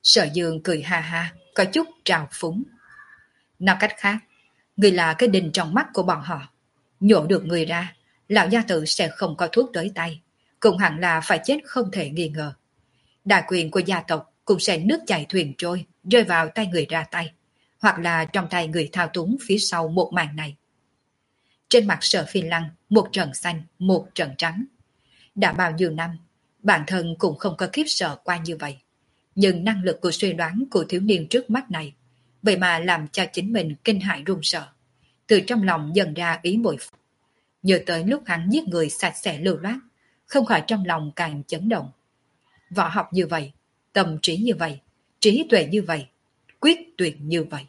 Speaker 1: Sở Dương cười ha ha, có chút trào phúng. Nói cách khác, người là cái đinh trong mắt của bọn họ. Nhổ được người ra, lão gia tử sẽ không có thuốc tới tay, cũng hẳn là phải chết không thể nghi ngờ. Đại quyền của gia tộc cũng sẽ nước chảy thuyền trôi, rơi vào tay người ra tay, hoặc là trong tay người thao túng phía sau một màn này. Trên mặt Sở Phi Lăng, một trận xanh, một trận trắng. Đã bao nhiêu năm, bản thân cũng không có khiếp sợ qua như vậy. Nhưng năng lực của suy đoán của thiếu niên trước mắt này, vậy mà làm cho chính mình kinh hãi run sợ. Từ trong lòng dần ra ý bội phục. Nhớ tới lúc hắn giết người sạch sẽ lưu loát, không khỏi trong lòng càng chấn động. Võ học như vậy, tâm trí như vậy, trí tuệ như vậy, quyết tuyệt như vậy.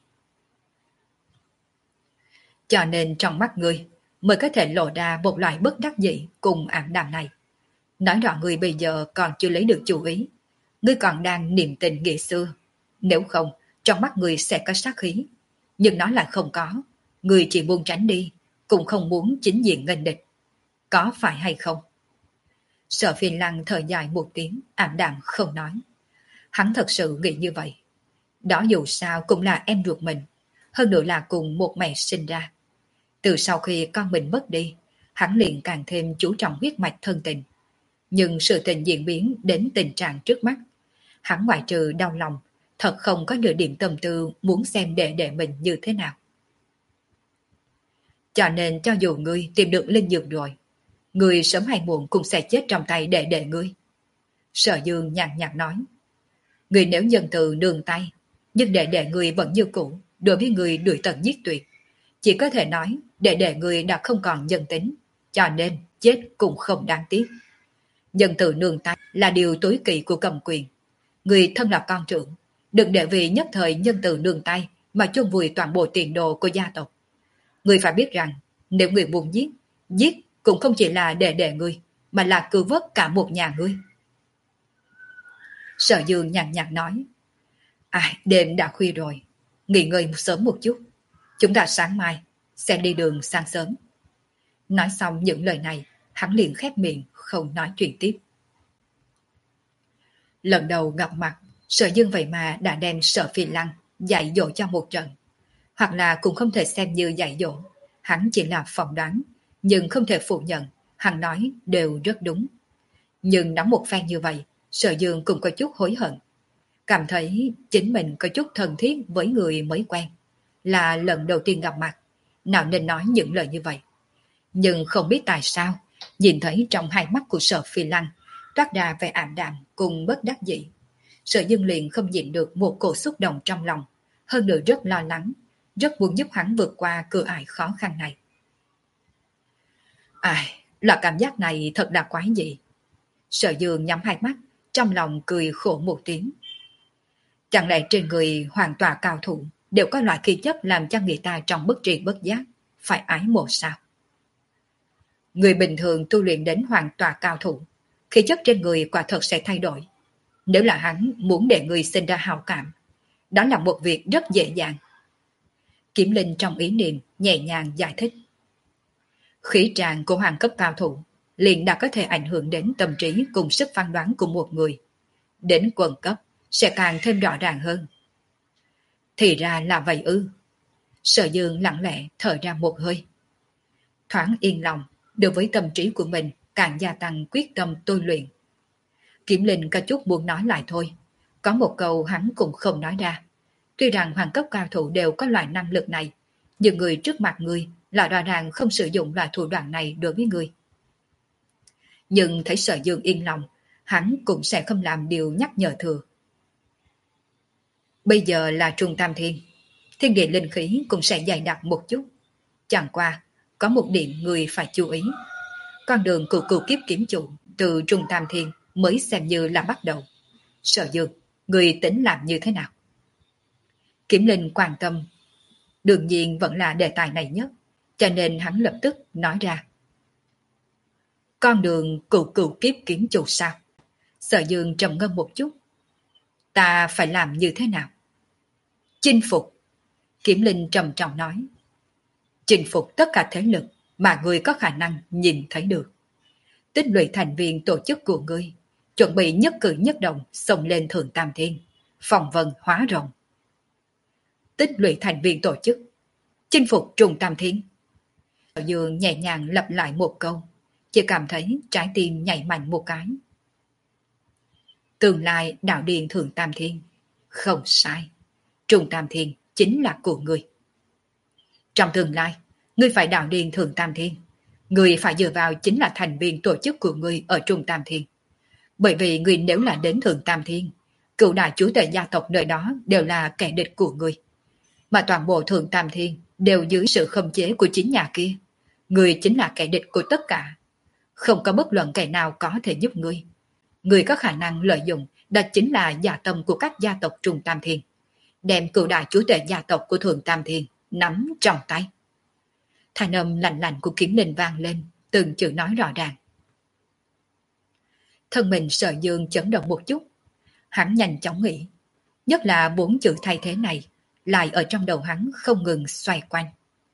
Speaker 1: Cho nên trong mắt ngươi mới có thể lộ ra một loại bất đắc dĩ cùng ảm đạm này. Nói rõ ngươi bây giờ còn chưa lấy được chủ ý. Ngươi còn đang niềm tình nghĩa xưa. Nếu không, trong mắt ngươi sẽ có sát khí. Nhưng nó lại không có. Ngươi chỉ muốn tránh đi, cũng không muốn chính diện nghênh địch. Có phải hay không? Sở Phi Lăng thở dài một tiếng, ảm đạm không nói. Hắn thật sự nghĩ như vậy. Đó dù sao cũng là em ruột mình, hơn nữa là cùng một mẹ sinh ra. Từ sau khi con mình mất đi, hắn liền càng thêm chú trọng huyết mạch thân tình. Nhưng sự tình diễn biến đến tình trạng trước mắt, hắn ngoại trừ đau lòng, thật không có nửa điểm tâm tư muốn xem đệ đệ mình như thế nào. Cho nên cho dù ngươi tìm được linh dược rồi, ngươi sớm hay muộn cũng sẽ chết trong tay đệ đệ ngươi. Sở Dương nhàn nhạt nói, ngươi nếu nhân từ nương tay, nhưng đệ đệ ngươi vẫn như cũ, đối với ngươi đuổi tận giết tuyệt. Chỉ có thể nói đệ đệ ngươi đã không còn nhân tính, cho nên chết cũng không đáng tiếc. Nhân từ nương tay là điều tối kỵ của cầm quyền. Người thân là con trưởng, đừng để vì nhất thời nhân từ nương tay mà chôn vùi toàn bộ tiền đồ của gia tộc. Người phải biết rằng, nếu người muốn giết, giết cũng không chỉ là đệ đệ ngươi, mà là cứu vớt cả một nhà ngươi. Sở Dương nhàn nhạt nói, ai, đêm đã khuya rồi, nghỉ ngơi sớm một chút. Chúng ta sáng mai sẽ đi đường sáng sớm. Nói xong những lời này, hắn liền khép miệng, không nói chuyện tiếp. Lần đầu gặp mặt, Sở Dương vậy mà đã đem Sở Phi Lăng dạy dỗ cho một trận. Hoặc là cũng không thể xem như dạy dỗ, hắn chỉ là phỏng đoán, nhưng không thể phủ nhận, hắn nói đều rất đúng. Nhưng nói một phen như vậy, Sở Dương cũng có chút hối hận. Cảm thấy chính mình có chút thân thiết với người mới quen. Là lần đầu tiên gặp mặt, nào nên nói những lời như vậy. Nhưng không biết tại sao, nhìn thấy trong hai mắt của Sở Phi Lăng toát ra vẻ ảm đạm cùng bất đắc dĩ. Sở Dương liền không nhịn được một cổ xúc động trong lòng, hơn nữa rất lo lắng, rất muốn giúp hắn vượt qua cửa ải khó khăn này. Ai, là cảm giác này thật là quái dị. Sở Dương nhắm hai mắt, trong lòng cười khổ một tiếng. Chẳng lẽ trên người hoàn toàn cao thủ đều có loại khí chất làm cho người ta trong bất tri bất giác phải ái mộ sao? Người bình thường tu luyện đến hoàn toàn cao thủ, khí chất trên người quả thật sẽ thay đổi. Nếu là hắn muốn để người sinh ra hảo cảm, đó là một việc rất dễ dàng. Kiểm Linh trong ý niệm nhẹ nhàng giải thích. Khí tràng của hoàng cấp cao thủ liền đã có thể ảnh hưởng đến tâm trí cùng sức phán đoán của một người. Đến quần cấp sẽ càng thêm rõ ràng hơn. Thì ra là vậy ư. Sở Dương lặng lẽ thở ra một hơi. Thoáng yên lòng, đối với tâm trí của mình càng gia tăng quyết tâm tôi luyện. Kiểm Linh có chút muốn nói lại thôi. Có một câu hắn cũng không nói ra. Tuy rằng hoàng cấp cao thủ đều có loại năng lực này, nhưng người trước mặt người là rõ ràng không sử dụng loại thủ đoạn này đối với người. Nhưng thấy Sở Dương yên lòng, hắn cũng sẽ không làm điều nhắc nhở thừa. Bây giờ là trung tam thiên, thiên địa linh khí cũng sẽ dày đặc một chút. Chẳng qua, có một điểm người phải chú ý. Con đường của cửu kiếp kiếm chủ từ trung tam thiên mới xem như là bắt đầu. Sở Dương, người tính làm như thế nào? Kiểm Linh quan tâm. Đương nhiên vẫn là đề tài này nhất, cho nên hắn lập tức nói ra. Con đường cửu cửu kiếp kiếm chủ sao? Sở Dương trầm ngâm một chút. Ta phải làm như thế nào? Chinh phục. Kiểm Linh trầm trọng nói. Chinh phục tất cả thế lực mà người có khả năng nhìn thấy được. Tích lũy thành viên tổ chức của ngươi, chuẩn bị nhất cử nhất động xông lên thượng tam thiên, phong vân hóa rồng. Tích lũy thành viên tổ chức, chinh phục trùng tam thiên. Sở Dương nhẹ nhàng lặp lại một câu, chỉ cảm thấy trái tim nhảy mạnh một cái. Tương lai đạo điện thượng tam thiên, không sai, trùng tam thiên chính là của người. Trong tương lai, ngươi phải đạo điện thượng tam thiên, ngươi phải dựa vào chính là thành viên tổ chức của ngươi ở trung tam thiên. Bởi vì ngươi nếu là đến thượng tam thiên, cựu đại chúa tể gia tộc nơi đó đều là kẻ địch của ngươi. Mà toàn bộ thượng tam thiên đều dưới sự khống chế của chính nhà kia. Ngươi chính là kẻ địch của tất cả. Không có bất luận kẻ nào có thể giúp ngươi. Ngươi có khả năng lợi dụng đó chính là gia tâm của các gia tộc trung tam thiên. Đem cựu đại chúa tể gia tộc của thượng tam thiên nắm trong tay. Thanh âm lạnh lạnh của Kiếm Linh vang lên, từng chữ nói rõ ràng. Thân mình Sở Dương chấn động một chút. Hắn nhanh chóng nghĩ, nhất là bốn chữ thay thế này lại ở trong đầu hắn không ngừng xoay quanh.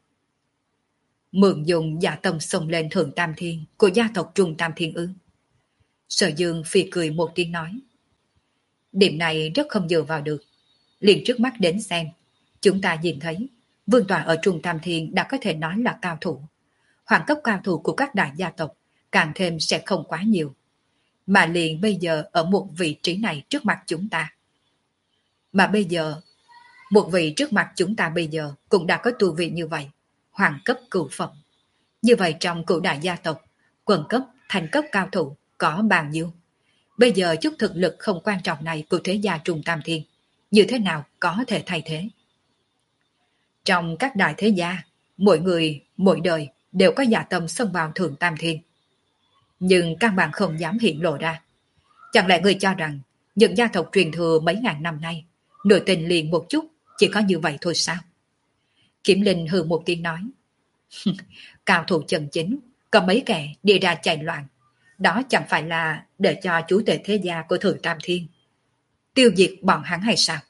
Speaker 1: Mượn dùng dạ tâm xông lên thượng tam thiên của gia tộc trung tam thiên ư? Sở Dương phì cười một tiếng nói. Điểm này rất không dựa vào được. Liền trước mắt đến xem, chúng ta nhìn thấy vương tọa ở trung tam thiên đã có thể nói là cao thủ. Hoàng cấp cao thủ của các đại gia tộc càng thêm sẽ không quá nhiều. Mà liền bây giờ ở một vị trí này trước mặt chúng ta. Mà bây giờ, một vị trước mặt chúng ta bây giờ cũng đã có tu vị như vậy, hoàng cấp cửu phẩm. Như vậy trong cửu đại gia tộc, quần cấp, thành cấp cao thủ có bao nhiêu? Bây giờ chút thực lực không quan trọng này của thế gia trung tam thiên, như thế nào có thể thay thế? Trong các đại thế gia, mỗi người, mỗi đời đều có dạ tâm xông vào thượng tam thiên. Nhưng căn bản không dám hiện lộ ra. Chẳng lẽ người cho rằng những gia tộc truyền thừa mấy ngàn năm nay, nội tình liền một chút, chỉ có như vậy thôi sao? Kiếm Linh hừ một tiếng nói. Cao thủ chân chính, có mấy kẻ đi ra chạy loạn. Đó chẳng phải là để cho chủ tể thế gia của thượng tam thiên tiêu diệt bọn hắn hay sao?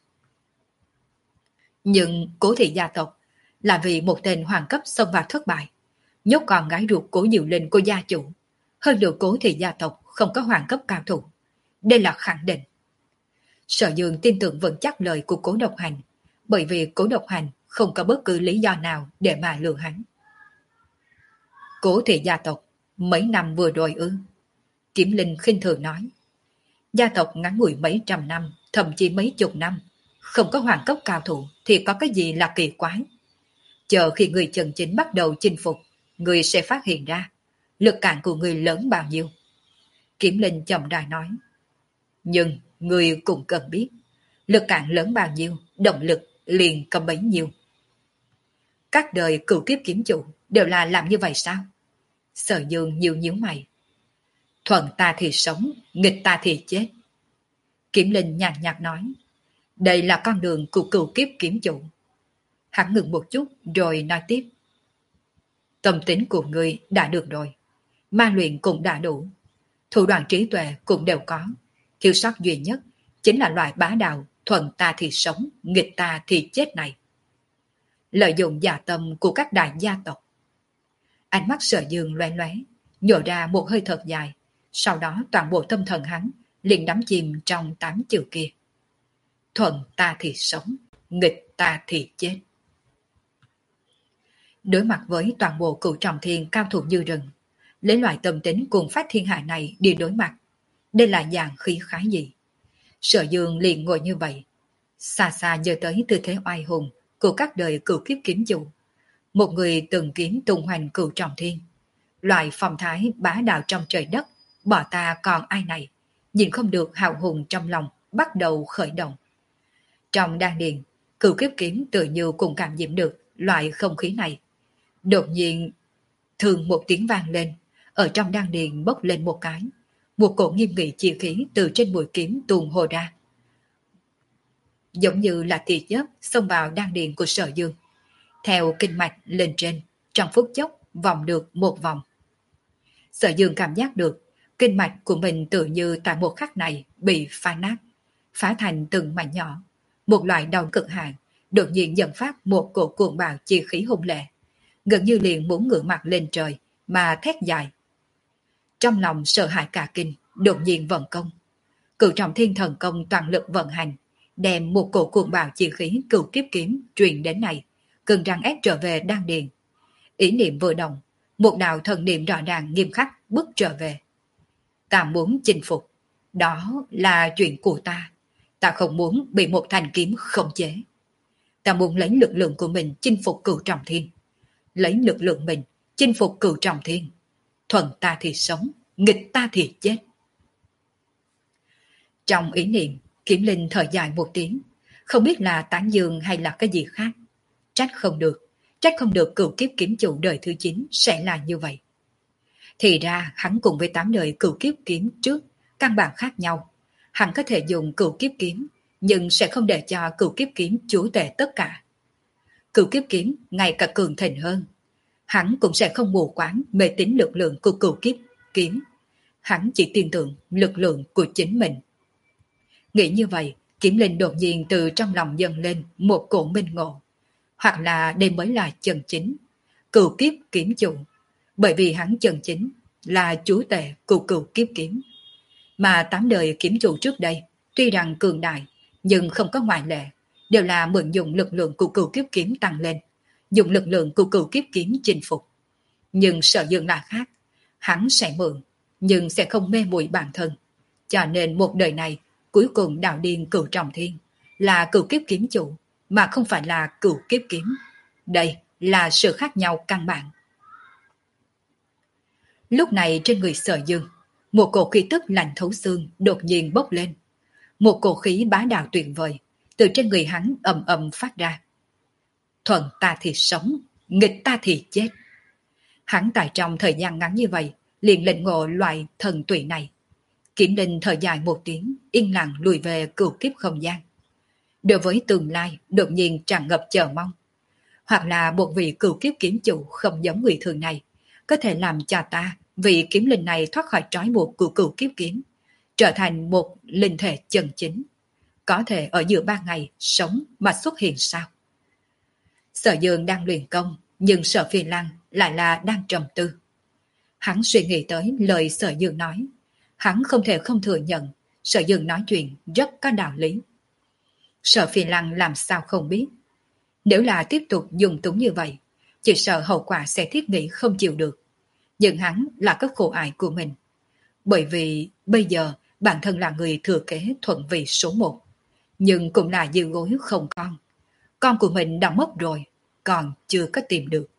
Speaker 1: Nhưng Cố thị gia tộc là vì một tên hoàng cấp xông vào thất bại, nhốt con gái ruột Cố Diệu Linh của gia chủ. Hơn nữa Cố thị gia tộc không có hoàng cấp cao thủ. Đây là khẳng định. Sở Dương tin tưởng vững chắc lời của Cố Độc Hành, bởi vì Cố Độc Hành không có bất cứ lý do nào để mà lừa hắn. Cố thị gia tộc mấy năm vừa rồi ư? Kiếm Linh khinh thường nói. Gia tộc ngắn ngủi mấy trăm năm, thậm chí mấy chục năm, không có hoàng cấp cao thủ thì có cái gì là kỳ quái. Chờ khi người chân chính bắt đầu chinh phục, người sẽ phát hiện ra lực cản của người lớn bao nhiêu. Kiếm Linh chậm rãi nói. Nhưng người cũng cần biết, lực cản lớn bao nhiêu, động lực liền có bấy nhiêu. Các đời cửu kiếp kiếm chủ đều là làm như vậy sao? Sở Dương nhíu nhíu mày. Thuận ta thì sống, nghịch ta thì chết. Kiếm Linh nhàn nhạt nói. Đây là con đường của cửu kiếp kiếm chủ. Hắn ngừng một chút rồi nói tiếp. Tâm tính của ngươi đã được rồi. Ma luyện cũng đã đủ. Thủ đoạn trí tuệ cũng đều có. Thiếu sót duy nhất chính là loại bá đạo thuận ta thì sống, nghịch ta thì chết này. Lợi dụng dạ tâm của các đại gia tộc. Ánh mắt Sở Dương loé loé, nhổ ra một hơi thật dài. Sau đó toàn bộ tâm thần hắn liền đắm chìm trong tám chữ kia. Thuận ta thì sống, nghịch ta thì chết. Đối mặt với toàn bộ cửu trọng thiên cao thủ như rừng, lấy loại tâm tính cuồng phát thiên hạ này đi đối mặt, đây là dạng khí khái gì? Sở Dương liền ngồi như vậy, xa xa nhớ tới tư thế oai hùng của các đời cửu kiếp kiếm chủ, một người từng kiếm tung hoành cửu trọng thiên, loại phong thái bá đạo trong trời đất, bỏ ta còn ai này, nhìn không được hào hùng trong lòng bắt đầu khởi động. Trong đan điền, cửu kiếp kiếm tự như cũng cảm nhận được loại không khí này. Đột nhiên, thường một tiếng vang lên, ở trong đan điền bốc lên một cái. Một cổ nghiêm nghị chi khí từ trên mũi kiếm tuôn hồ ra. Giống như là tia chớp xông vào đan điền của Sở Dương. Theo kinh mạch lên trên, trong phút chốc vòng được một vòng. Sở Dương cảm giác được kinh mạch của mình tự như tại một khắc này bị phá nát, phá thành từng mảnh nhỏ. Một loại đau cực hạn, đột nhiên dẫn phát một cổ cuồng bạo chi khí hung lệ, gần như liền muốn ngửa mặt lên trời mà thét dài. Trong lòng sợ hãi cả kinh, đột nhiên vận công. Cửu trọng thiên thần công toàn lực vận hành, đem một cổ cuồng bạo chi khí cửu kiếp kiếm truyền đến này, cứng rắn ép trở về đan điền. Ý niệm vừa động, một đạo thần niệm rõ ràng nghiêm khắc bước trở về. Ta muốn chinh phục, đó là chuyện của ta. Ta không muốn bị một thanh kiếm khống chế. Ta muốn lấy lực lượng của mình chinh phục cửu trọng thiên. Lấy lực lượng mình chinh phục cửu trọng thiên. Thuận ta thì sống, nghịch ta thì chết. Trong ý niệm, Kiếm Linh thở dài một tiếng, không biết là tán dương hay là cái gì khác. Trách không được, trách không được cửu kiếp kiếm chủ đời thứ chín sẽ là như vậy. Thì ra hắn cùng với tám đời cửu kiếp kiếm trước căn bản khác nhau. Hắn có thể dùng cửu kiếp kiếm, nhưng sẽ không để cho cửu kiếp kiếm chúa tể tất cả. Cửu kiếp kiếm ngày càng cường thịnh hơn. Hắn cũng sẽ không mù quáng mê tín lực lượng của cửu kiếp kiếm. Hắn chỉ tin tưởng lực lượng của chính mình. Nghĩ như vậy, Kiếm Linh đột nhiên từ trong lòng dâng lên một cổ minh ngộ. Hoặc là đây mới là chân chính, cửu kiếp kiếm chủ. Bởi vì hắn chân chính là chúa tể của cửu kiếp kiếm. Mà tám đời kiếm chủ trước đây, tuy rằng cường đại, nhưng không có ngoại lệ, đều là mượn dùng lực lượng của cửu kiếp kiếm tăng lên, dùng lực lượng của cửu kiếp kiếm chinh phục. Nhưng Sở Dương là khác, hắn sẽ mượn, nhưng sẽ không mê muội bản thân. Cho nên một đời này, cuối cùng đạo điên cửu trọng thiên, là cửu kiếp kiếm chủ, mà không phải là cửu kiếp kiếm. Đây là sự khác nhau căn bản. Lúc này trên người Sở Dương, một cổ khí tức lạnh thấu xương đột nhiên bốc lên. Một cổ khí bá đạo tuyệt vời từ trên người hắn ầm ầm phát ra. Thuận ta thì sống, nghịch ta thì chết. Hắn tại trong thời gian ngắn như vậy liền lĩnh ngộ loại thần tùy này. Kiếm Linh thở dài một tiếng, yên lặng lùi về cửu kiếp không gian. Đối với tương lai đột nhiên tràn ngập chờ mong. Hoặc là một vị cửu kiếp kiếm chủ không giống người thường này, có thể làm cho ta vì kiếm linh này thoát khỏi trói buộc của cửu kiếp kiếm, trở thành một linh thể chân chính. Có thể ở giữa ba ngày sống mà xuất hiện sao? Sở Dương đang luyện công, nhưng Sở Phi Lăng lại là đang trầm tư. Hắn suy nghĩ tới lời Sở Dương nói. Hắn không thể không thừa nhận Sở Dương nói chuyện rất có đạo lý. Sở Phi Lăng làm sao không biết. Nếu là tiếp tục dùng túng như vậy, chỉ sợ hậu quả sẽ thiết nghĩ không chịu được. Nhưng hắn là cái khổ ải của mình. Bởi vì bây giờ bản thân là người thừa kế thuận vị số một. Nhưng cũng là dư gối không con. Con của mình đã mất rồi, còn chưa có tìm được.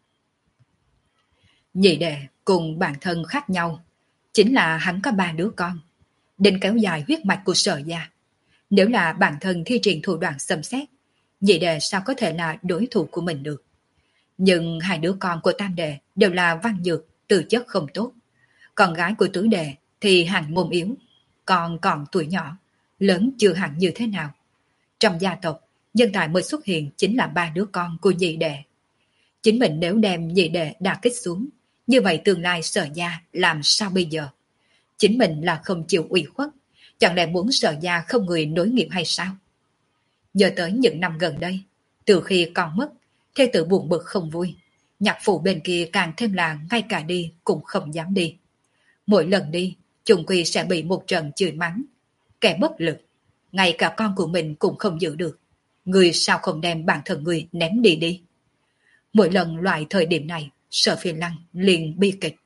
Speaker 1: Nhị đệ cùng bản thân khác nhau, chính là hắn có ba đứa con, định kéo dài huyết mạch của Sở gia. Nếu là bản thân thi triển thủ đoạn xâm xét, nhị đệ sao có thể là đối thủ của mình được. Nhưng hai đứa con của tam đệ đều là văn nhược, tư chất không tốt. Con gái của tứ đệ thì hạng môn yếu, còn còn tuổi nhỏ, lớn chưa hẳn như thế nào. Trong gia tộc, nhân tài mới xuất hiện chính là ba đứa con của nhị đệ. Chính mình nếu đem nhị đệ đả kích xuống, như vậy tương lai Sở gia làm sao bây giờ? Chính mình là không chịu ủy khuất, chẳng lẽ muốn Sở gia không người nối nghiệp hay sao? Nhớ tới những năm gần đây, từ khi con mất, thê tử buồn bực không vui. Nhạc phụ bên kia càng thêm là ngay cả đi cũng không dám đi. Mỗi lần đi, chung quy sẽ bị một trận chửi mắng. Kẻ bất lực, ngay cả con của mình cũng không giữ được. Người sao không đem bản thân người ném đi đi? Mỗi lần loại thời điểm này, Sở Phi Lăng liền bi kịch.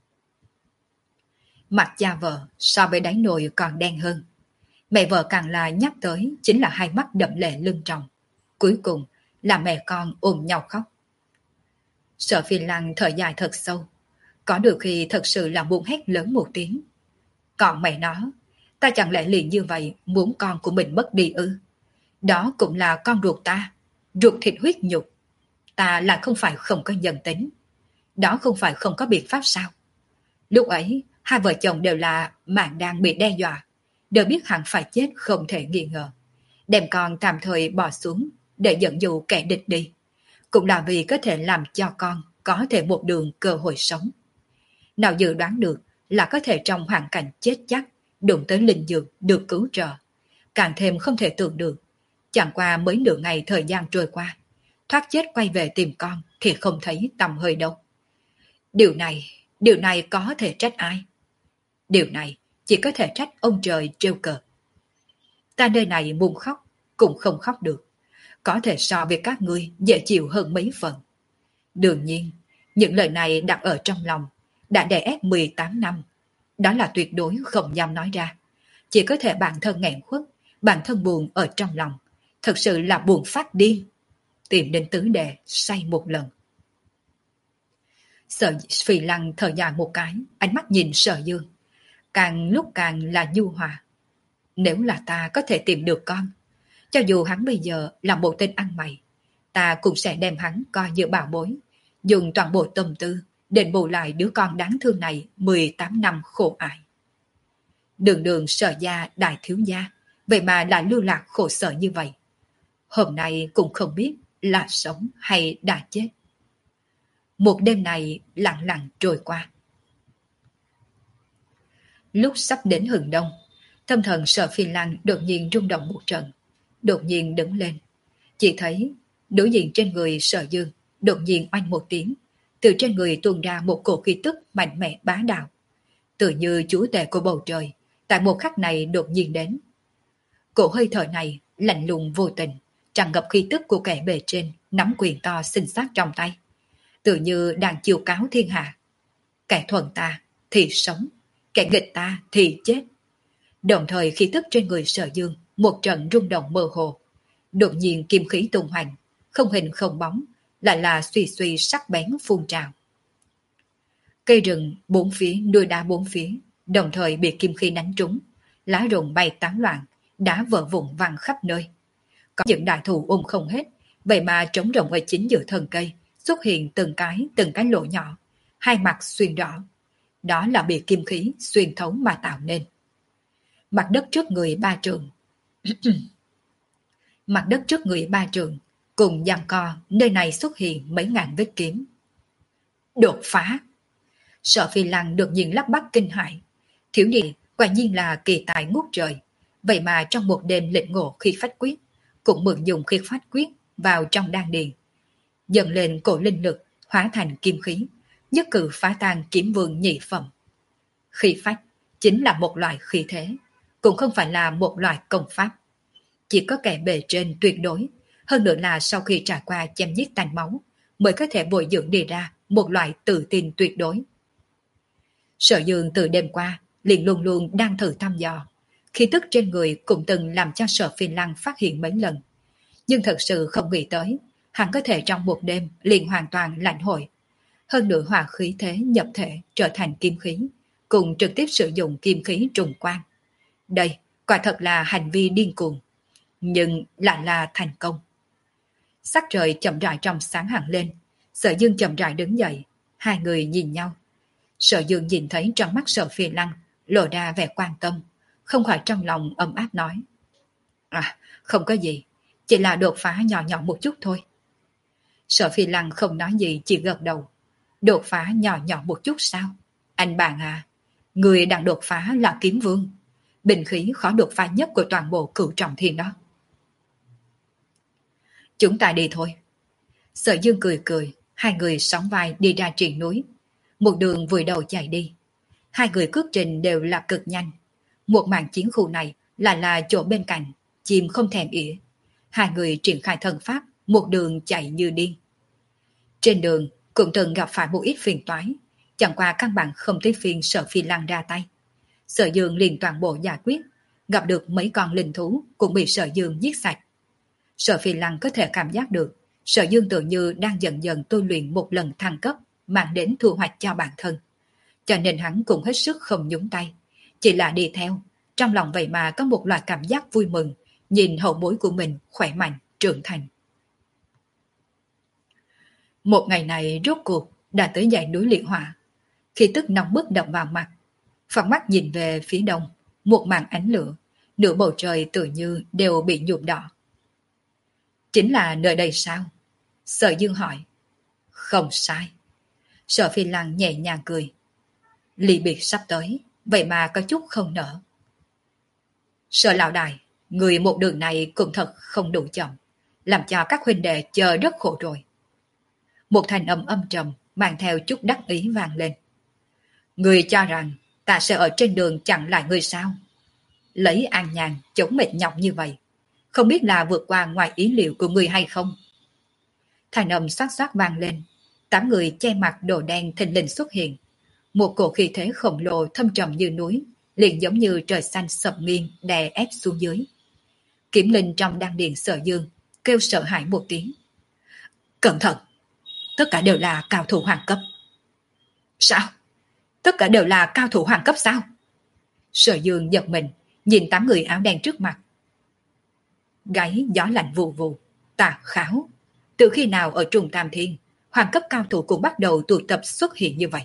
Speaker 1: Mặt cha vợ so với đáy nồi còn đen hơn. Mẹ vợ càng là nhắc tới chính là hai mắt đậm lệ lưng tròng. Cuối cùng là mẹ con ôm nhau khóc. Sở Phi Lăng thở dài thật sâu. Có được khi thật sự là muốn hét lớn một tiếng. Còn mẹ nó, ta chẳng lẽ liền như vậy muốn con của mình mất đi ư? Đó cũng là con ruột ta, ruột thịt huyết nhục. Ta là không phải không có nhân tính. Đó không phải không có biện pháp sao? Lúc ấy, hai vợ chồng đều là mạng đang bị đe dọa, đều biết hẳn phải chết không thể nghi ngờ. Đem con tạm thời bỏ xuống để dẫn dụ kẻ địch đi. Cũng là vì có thể làm cho con có thể một đường cơ hội sống. Nào dự đoán được là có thể trong hoàn cảnh chết chắc đụng tới linh dược được cứu trợ. Càng thêm không thể tưởng được. Chẳng qua mới nửa ngày thời gian trôi qua, thoát chết quay về tìm con thì không thấy tầm hơi đâu. Điều này, điều này có thể trách ai? Điều này chỉ có thể trách ông trời trêu cợt. Ta nơi này muốn khóc, cũng không khóc được, có thể so với các ngươi dễ chịu hơn mấy phần. Đương nhiên, những lời này đặt ở trong lòng, đã đè ép mười tám năm. Đó là tuyệt đối không dám nói ra. Chỉ có thể bản thân nghẹn khuất, bản thân buồn ở trong lòng. Thật sự là buồn phát điên. Tìm đến tứ đệ say một lần. Sở Phi Lăng thở dài một cái, ánh mắt nhìn Sở Dương. Càng lúc càng là nhu hòa. Nếu là ta có thể tìm được con, cho dù hắn bây giờ là một tên ăn mày, ta cũng sẽ đem hắn coi như bảo bối, dùng toàn bộ tâm tư đền bù lại đứa con đáng thương này mười tám năm khổ ải. Đường đường Sở gia đại thiếu gia, vậy mà lại lưu lạc khổ sở như vậy. Hôm nay cũng không biết là sống hay đã chết. Một đêm này lặng lặng trôi qua. Lúc sắp đến hừng đông, tâm thần Sở Phi Lăng đột nhiên rung động một trận, đột nhiên đứng lên. Chỉ thấy đối diện trên người Sở Dương đột nhiên oanh một tiếng, từ trên người tuôn ra một cổ khí tức mạnh mẽ bá đạo, tự như chúa tể của bầu trời, tại một khắc này đột nhiên đến. Cổ hơi thở này lạnh lùng vô tình, tràn ngập khí tức của kẻ bề trên nắm quyền to xinh xát trong tay, tự như đang chiêu cáo thiên hạ. Kẻ thuần ta thì sống, kẻ nghịch ta thì chết. Đồng thời khí tức trên người Sở Dương một trận rung động mơ hồ, đột nhiên kim khí tung hoành, không hình không bóng, lại là suy suy sắc bén phun trào. Cây rừng bốn phía, núi đá bốn phía đồng thời bị kim khí đánh trúng, lá rụng bay tán loạn, đá vỡ vụn văng khắp nơi. Có những đại thụ ôm không hết, vậy mà trống rộng ở chính giữa thân cây xuất hiện từng cái từng cái lỗ nhỏ, hai mặt xuyên rõ. Đó là bị kim khí xuyên thấu mà tạo nên. Mặt đất trước người ba trường mặt đất trước người ba trường cùng giằng co, nơi này xuất hiện mấy ngàn vết kiếm. Đột phá! Sở Phi Lăng đột nhiên lắp bắp kinh hãi. Thiếu niên quả nhiên là kỳ tài ngút trời, vậy mà trong một đêm lĩnh ngộ khi phách quyết, cũng mượn dùng khi phách quyết vào trong đan điền, dần lên cổ linh lực hóa thành kim khí, nhất cử phá tan kiếm vương nhị phẩm. Khí phách chính là một loại khí thế, cũng không phải là một loại công pháp. Chỉ có kẻ bề trên tuyệt đối, hơn nữa là sau khi trải qua chém giết tanh máu, mới có thể bồi dưỡng đi ra một loại tự tin tuyệt đối. Sở Dương từ đêm qua liền luôn luôn đang thử thăm dò, khí tức trên người cũng từng làm cho Sở Phi Lăng phát hiện mấy lần, nhưng thật sự không nghĩ tới hắn có thể trong một đêm liền hoàn toàn lãnh hội, hơn nữa hòa khí thế nhập thể trở thành kim khí, cùng trực tiếp sử dụng kim khí trùng quang. Đây quả thật là hành vi điên cuồng, nhưng lại là thành công. Sắc trời chậm rãi trong sáng hẳn lên, Sở Dương chậm rãi đứng dậy, hai người nhìn nhau. Sở Dương nhìn thấy trong mắt Sở Phi Lăng lộ ra vẻ quan tâm, không khỏi trong lòng ấm áp nói: À, không có gì, chỉ là đột phá nhỏ nhỏ một chút thôi. Sở Phi Lăng không nói gì, chỉ gật đầu. Đột phá nhỏ nhỏ một chút sao? Anh bạn à, người đang đột phá là kiếm vương, bình khí khó đột phá nhất của toàn bộ Cửu Trọng Thiên đó. Chúng ta đi thôi. Sở Dương cười cười, hai người sóng vai đi ra triền núi, một đường vùi đầu chạy đi. Hai người cước trình đều là cực nhanh. Một màn chiến khu này lại là chỗ bên cạnh, chim không thèm ỉa. Hai người triển khai thần pháp, một đường chạy như điên. Trên đường cũng từng gặp phải một ít phiền toái, chẳng qua căn bản không tới phiền Sở Phi Lăng ra tay. Sở Dương liền toàn bộ giải quyết, gặp được mấy con linh thú cũng bị Sở Dương giết sạch. Sở Phi Lăng có thể cảm giác được Sở Dương tự như đang dần dần tôi luyện một lần thăng cấp, mang đến thu hoạch cho bản thân. Cho nên hắn cũng hết sức không nhúng tay, chỉ là đi theo, trong lòng vậy mà có một loại cảm giác vui mừng, nhìn hậu bối của mình khỏe mạnh, trưởng thành. Một ngày này rốt cuộc đã tới dãy núi Liệt Hỏa, khi tức nóng bức đập vào mặt. Phật mắt nhìn về phía đông, một màn ánh lửa, nửa bầu trời tự như đều bị nhuộm đỏ. Chính là nơi đây sao? Sở Dương hỏi. Không sai. Sở Phi Lăng nhẹ nhàng cười. Ly biệt sắp tới, vậy mà có chút không nỡ. Sở lão đại, người một đường này cũng thật không đủ chậm, làm cho các huynh đệ chờ rất khổ rồi. Một thanh âm âm trầm mang theo chút đắc ý vang lên. Người cho rằng ta sẽ ở trên đường chặn lại người sao? Lấy an nhàn chống mệt nhọc như vậy, không biết là vượt qua ngoài ý liệu của người hay không. Thanh âm xoát xoát vang lên, tám người che mặt đồ đen thình lình xuất hiện. Một cổ khí thế khổng lồ thâm trầm như núi, liền giống như trời xanh sập nghiêng đè ép xuống dưới. Kiểm linh trong đan điện Sở Dương kêu sợ hãi một tiếng. Cẩn thận! Tất cả đều là cao thủ hoàng cấp. Sao? Tất cả đều là cao thủ hoàng cấp sao? Sở Dương giật mình, nhìn tám người áo đen trước mặt. Gáy gió lạnh vù vù, tà khảo. Từ khi nào ở Trùng Tam Thiên, hoàng cấp cao thủ cũng bắt đầu tụ tập xuất hiện như vậy?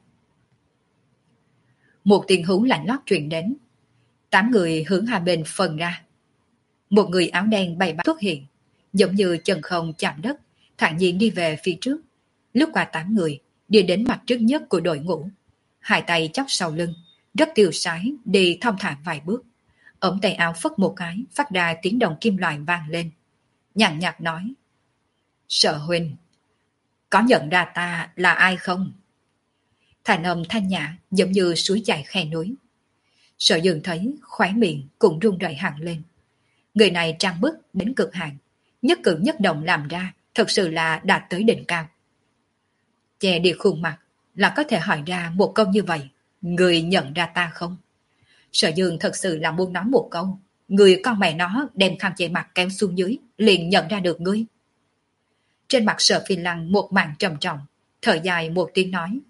Speaker 1: Một tiếng hú lạnh lót truyền đến. Tám người hướng hai bên phân ra. Một người áo đen bay bát xuất hiện, giống như chân không chạm đất, thản nhiên đi về phía trước. Lướt qua tám người, đi đến mặt trước nhất của đội ngũ. Hai tay chắp sau lưng, rất tiêu sái đi thong thả vài bước. Ống tay áo phất một cái, phát ra tiếng đồng kim loại vang lên. Nhàn nhạt nói: Sở huynh, có nhận ra ta là ai không? Thành âm thanh nhã giống như suối chảy khe núi. Sở Dương thấy khóe miệng cũng run rẩy hẳn lên. Người này trang bức đến cực hạn, nhất cử nhất động làm ra thật sự là đạt tới đỉnh cao. Che đi khuôn mặt là có thể hỏi ra một câu như vậy: người nhận ra ta không? Sở Dương thật sự là muốn nói một câu: người con mẹ nó đem khăn che mặt kéo xuống dưới liền nhận ra được ngươi. Trên mặt Sở Phi Lăng một màn trầm trọng, thở dài một tiếng nói: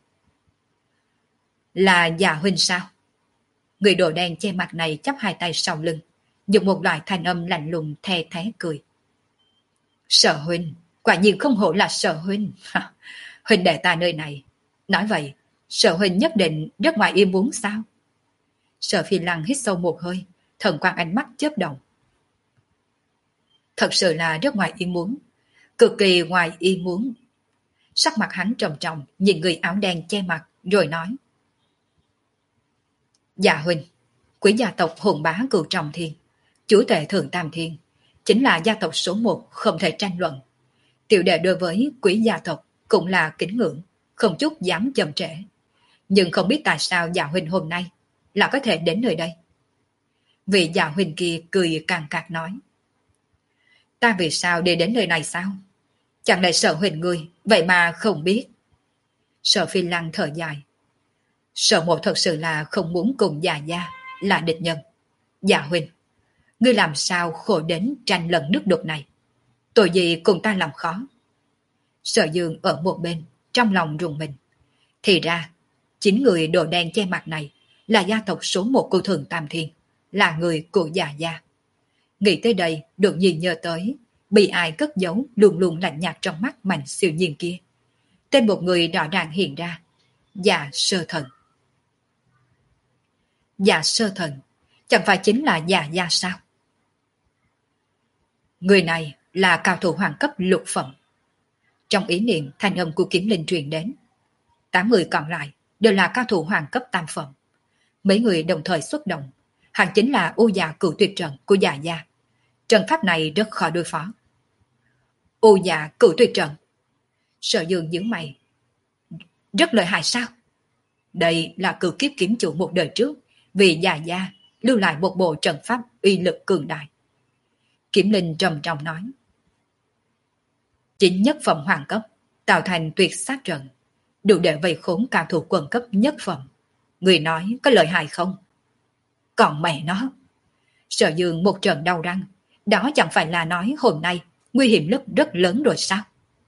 Speaker 1: Là Dạ huynh sao? Người đồ đen che mặt này chắp hai tay sau lưng, dùng một loại thanh âm lạnh lùng the thé cười. Sở huynh, quả nhiên không hổ là Sở huynh. Huynh đệ ta nơi này. Nói vậy, Sở huynh nhất định rất ngoài ý muốn sao? Sở Phi Lăng hít sâu một hơi, thần quang ánh mắt chớp động. Thật sự là rất ngoài ý muốn, cực kỳ ngoài ý muốn. Sắc mặt hắn trầm trọng, nhìn người áo đen che mặt, rồi nói: Dạ huynh, quý gia tộc hùng bá cửu trọng thiên, chúa tể thượng tam thiên, chính là gia tộc số một không thể tranh luận. Tiểu đệ đối với quý gia tộc cũng là kính ngưỡng, không chút dám chậm trễ. Nhưng không biết tại sao dạ huynh hôm nay là có thể đến nơi đây. Vị dạ huynh kia cười càng cạc nói: Ta vì sao đi đến nơi này sao? Chẳng lẽ Sở huynh ngươi vậy mà không biết? Sở Phi Lăng thở dài. Sở mộ thật sự là không muốn cùng già gia là địch nhân. Dạ huynh, ngươi làm sao khổ đến tranh lần nước đục này? Tội gì cùng ta làm khó? Sở Dương ở một bên, trong lòng rùng mình. Thì ra, chính người đồ đen che mặt này là gia tộc số một của Thường Tam Thiên, là người của già gia. Nghĩ tới đây, đột nhiên nhớ tới bị ai cất giấu luôn luôn lạnh nhạt trong mắt Mạnh Siêu Nhiên kia. Tên một người rõ ràng hiện ra: Dạ Sơ Thần. Dạ Sơ Thần, chẳng phải chính là già gia sao? Người này là cao thủ hoàng cấp lục phẩm. Trong ý niệm, thanh âm của Kiếm Linh truyền đến. Tám người còn lại đều là cao thủ hoàng cấp tam phẩm. Mấy người đồng thời xuất động, hẳn chính là U Dạ Cửu Tuyệt Trận của Dạ gia. Trận pháp này rất khó đối phó. U Dạ Cửu Tuyệt Trận. Sở Dương nhướng mày. Rất lợi hại sao? Đây là cửu kiếp kiếm chủ một đời trước, vì Dạ gia lưu lại một bộ trận pháp uy lực cường đại. Kiếm Linh trầm trọng nói: Chính nhất phẩm hoàng cấp tạo thành tuyệt sát trận, đủ để vây khốn cao thủ quần cấp nhất phẩm. Người nói có lợi hại không? Còn mẹ nó! Sở Dương một trận đau răng. Đó chẳng phải là nói hôm nay nguy hiểm rất rất lớn rồi sao?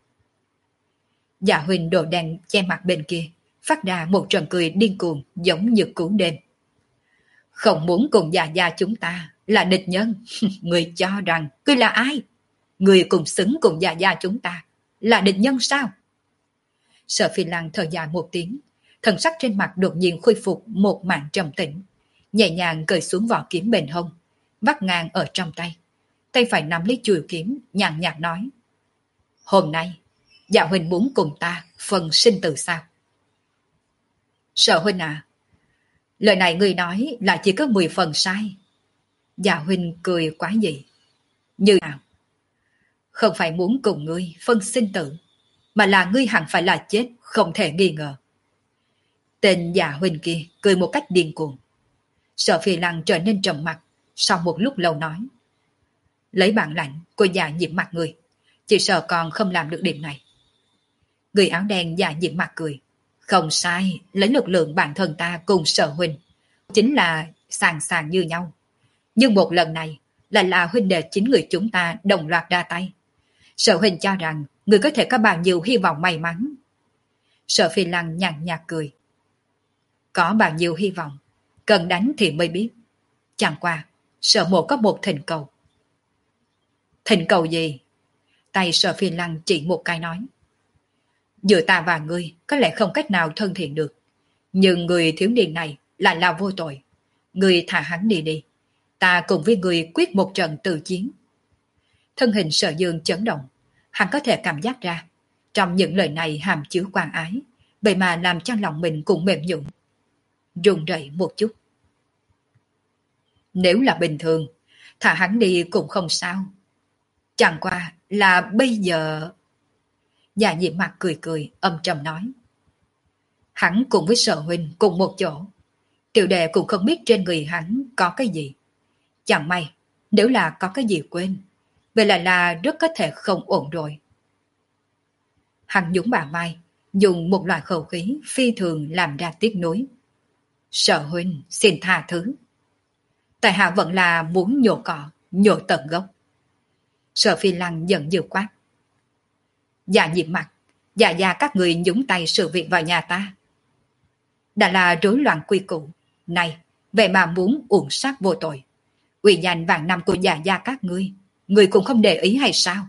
Speaker 1: Dạ huynh đồ đen che mặt bên kia phát ra một trận cười điên cuồng giống như cứu đêm. Không muốn cùng già gia chúng ta là địch nhân. Người cho rằng ngươi là ai? Người cùng xứng cùng già gia chúng ta là địch nhân sao? Sở Phi Lăng thở dài một tiếng, thần sắc trên mặt đột nhiên khôi phục một màn trầm tĩnh, nhẹ nhàng cởi xuống vỏ kiếm bền hông, vắt ngang ở trong tay. Tay phải nắm lấy chuôi kiếm, nhàn nhạt nói: Hôm nay, dạ huynh muốn cùng ta phần sinh tử sao? Sở huynh à, lời này người nói là chỉ có mười phần sai. Dạ huynh cười quá dị. Như nào? Không phải muốn cùng ngươi phân sinh tử, mà là ngươi hẳn phải là chết, không thể nghi ngờ. Tên dạ huynh kia cười một cách điên cuồng. Sở Phi Lăng trở nên trầm mặc, sau một lúc lâu nói: Lấy bản lãnh của dạ nhiễm mặt người, chỉ sợ còn không làm được điểm này. Người áo đen dạ nhiễm mặt cười. Không sai, lấy lực lượng bản thân ta cùng Sở huynh, chính là sàng sàng như nhau. Nhưng một lần này, lại là huynh đệ chính người chúng ta đồng loạt ra tay. Sở huynh cho rằng, người có thể có bao nhiêu hy vọng may mắn. Sở Phi Lăng nhàn nhạt cười. Có bao nhiêu hy vọng, cần đánh thì mới biết. Chẳng qua, Sở mộ có một thỉnh cầu. Thỉnh cầu gì? Tay Sở Phi Lăng chỉ một cái nói. Giữa ta và ngươi có lẽ không cách nào thân thiện được. Nhưng người thiếu niên này lại là vô tội. Ngươi thả hắn đi đi. Ta cùng với ngươi quyết một trận tự chiến. Thân hình Sở Dương chấn động. Hắn có thể cảm giác ra. Trong những lời này hàm chứa quan ái. Vậy mà làm cho lòng mình cũng mềm nhũn, run rẩy một chút. Nếu là bình thường, thả hắn đi cũng không sao. Chẳng qua là bây giờ... Dạ nhiễm mặt cười cười, âm trầm nói. Hắn cùng với Sở huynh cùng một chỗ. Tiểu đệ cũng không biết trên người hắn có cái gì. Chẳng may, nếu là có cái gì quên, vậy lại là rất có thể không ổn rồi. Hắn nhún bả vai, dùng một loại khẩu khí phi thường làm ra tiếc nuối. Sở huynh xin tha thứ. Tại hạ vẫn là muốn nhổ cỏ, nhổ tận gốc. Sở Phi Lăng giận dữ quát. Dạ nhiễm mặt, dạ dạ các người nhúng tay sự việc vào nhà ta. Đã là rối loạn quy củ. Này, vậy mà muốn uổng sát vô tội. Uy danh vạn năm của dạ dạ các ngươi, người cũng không để ý hay sao?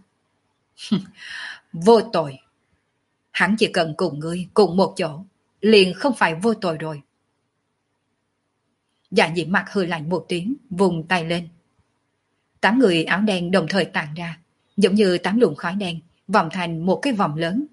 Speaker 1: Vô tội. Hắn chỉ cần cùng ngươi cùng một chỗ, liền không phải vô tội rồi. Dạ nhiễm mặt hừ lạnh một tiếng, vùng tay lên. Tám người áo đen đồng thời tản ra, giống như tám luồng khói đen, vòng thành một cái vòng lớn.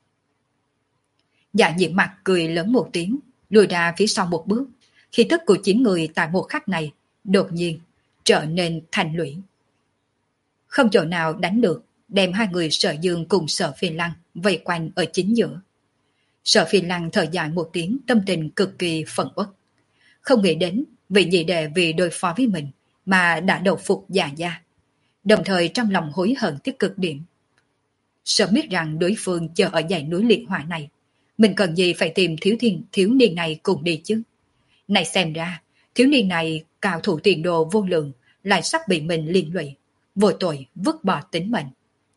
Speaker 1: Dạ nhiễm mặt cười lớn một tiếng, lùi ra phía sau một bước. Khí tức của chín người tại một khắc này, đột nhiên trở nên thành lũy. Không chỗ nào đánh được, đem hai người Sở Dương cùng Sở Phi Lăng vây quanh ở chính giữa. Sở Phi Lăng thở dài một tiếng, tâm tình cực kỳ phẫn uất. Không nghĩ đến vị nhị đệ vì đối phó với mình mà đã đầu phục Dạ Gia, đồng thời trong lòng hối hận tới cực điểm. Sớm biết rằng đối phương chờ ở dãy núi liệt hỏa này, mình cần gì phải tìm thiếu thiên thiếu niên này cùng đi chứ. Này xem ra, thiếu niên này cao thủ tiền đồ vô lượng, lại sắp bị mình liên lụy, vô tội vứt bỏ tính mệnh.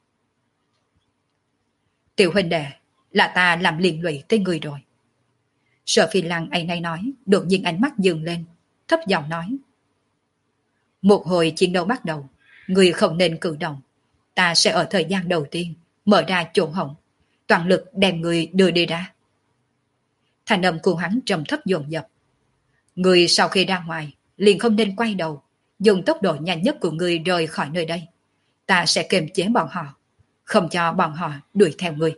Speaker 1: Tiểu huynh đệ, là ta làm liên lụy tới người rồi. Sở Phi Lăng ấy nay nói, đột nhiên ánh mắt dừng lên, thấp giọng nói. Một hồi chiến đấu bắt đầu, người không nên cử động. Ta sẽ ở thời gian đầu tiên mở ra chỗ hổng, toàn lực đem người đưa đi ra. Thành âm của hắn trầm thấp dồn dập. Người sau khi ra ngoài, liền không nên quay đầu, dùng tốc độ nhanh nhất của người rời khỏi nơi đây. Ta sẽ kiềm chế bọn họ, không cho bọn họ đuổi theo người.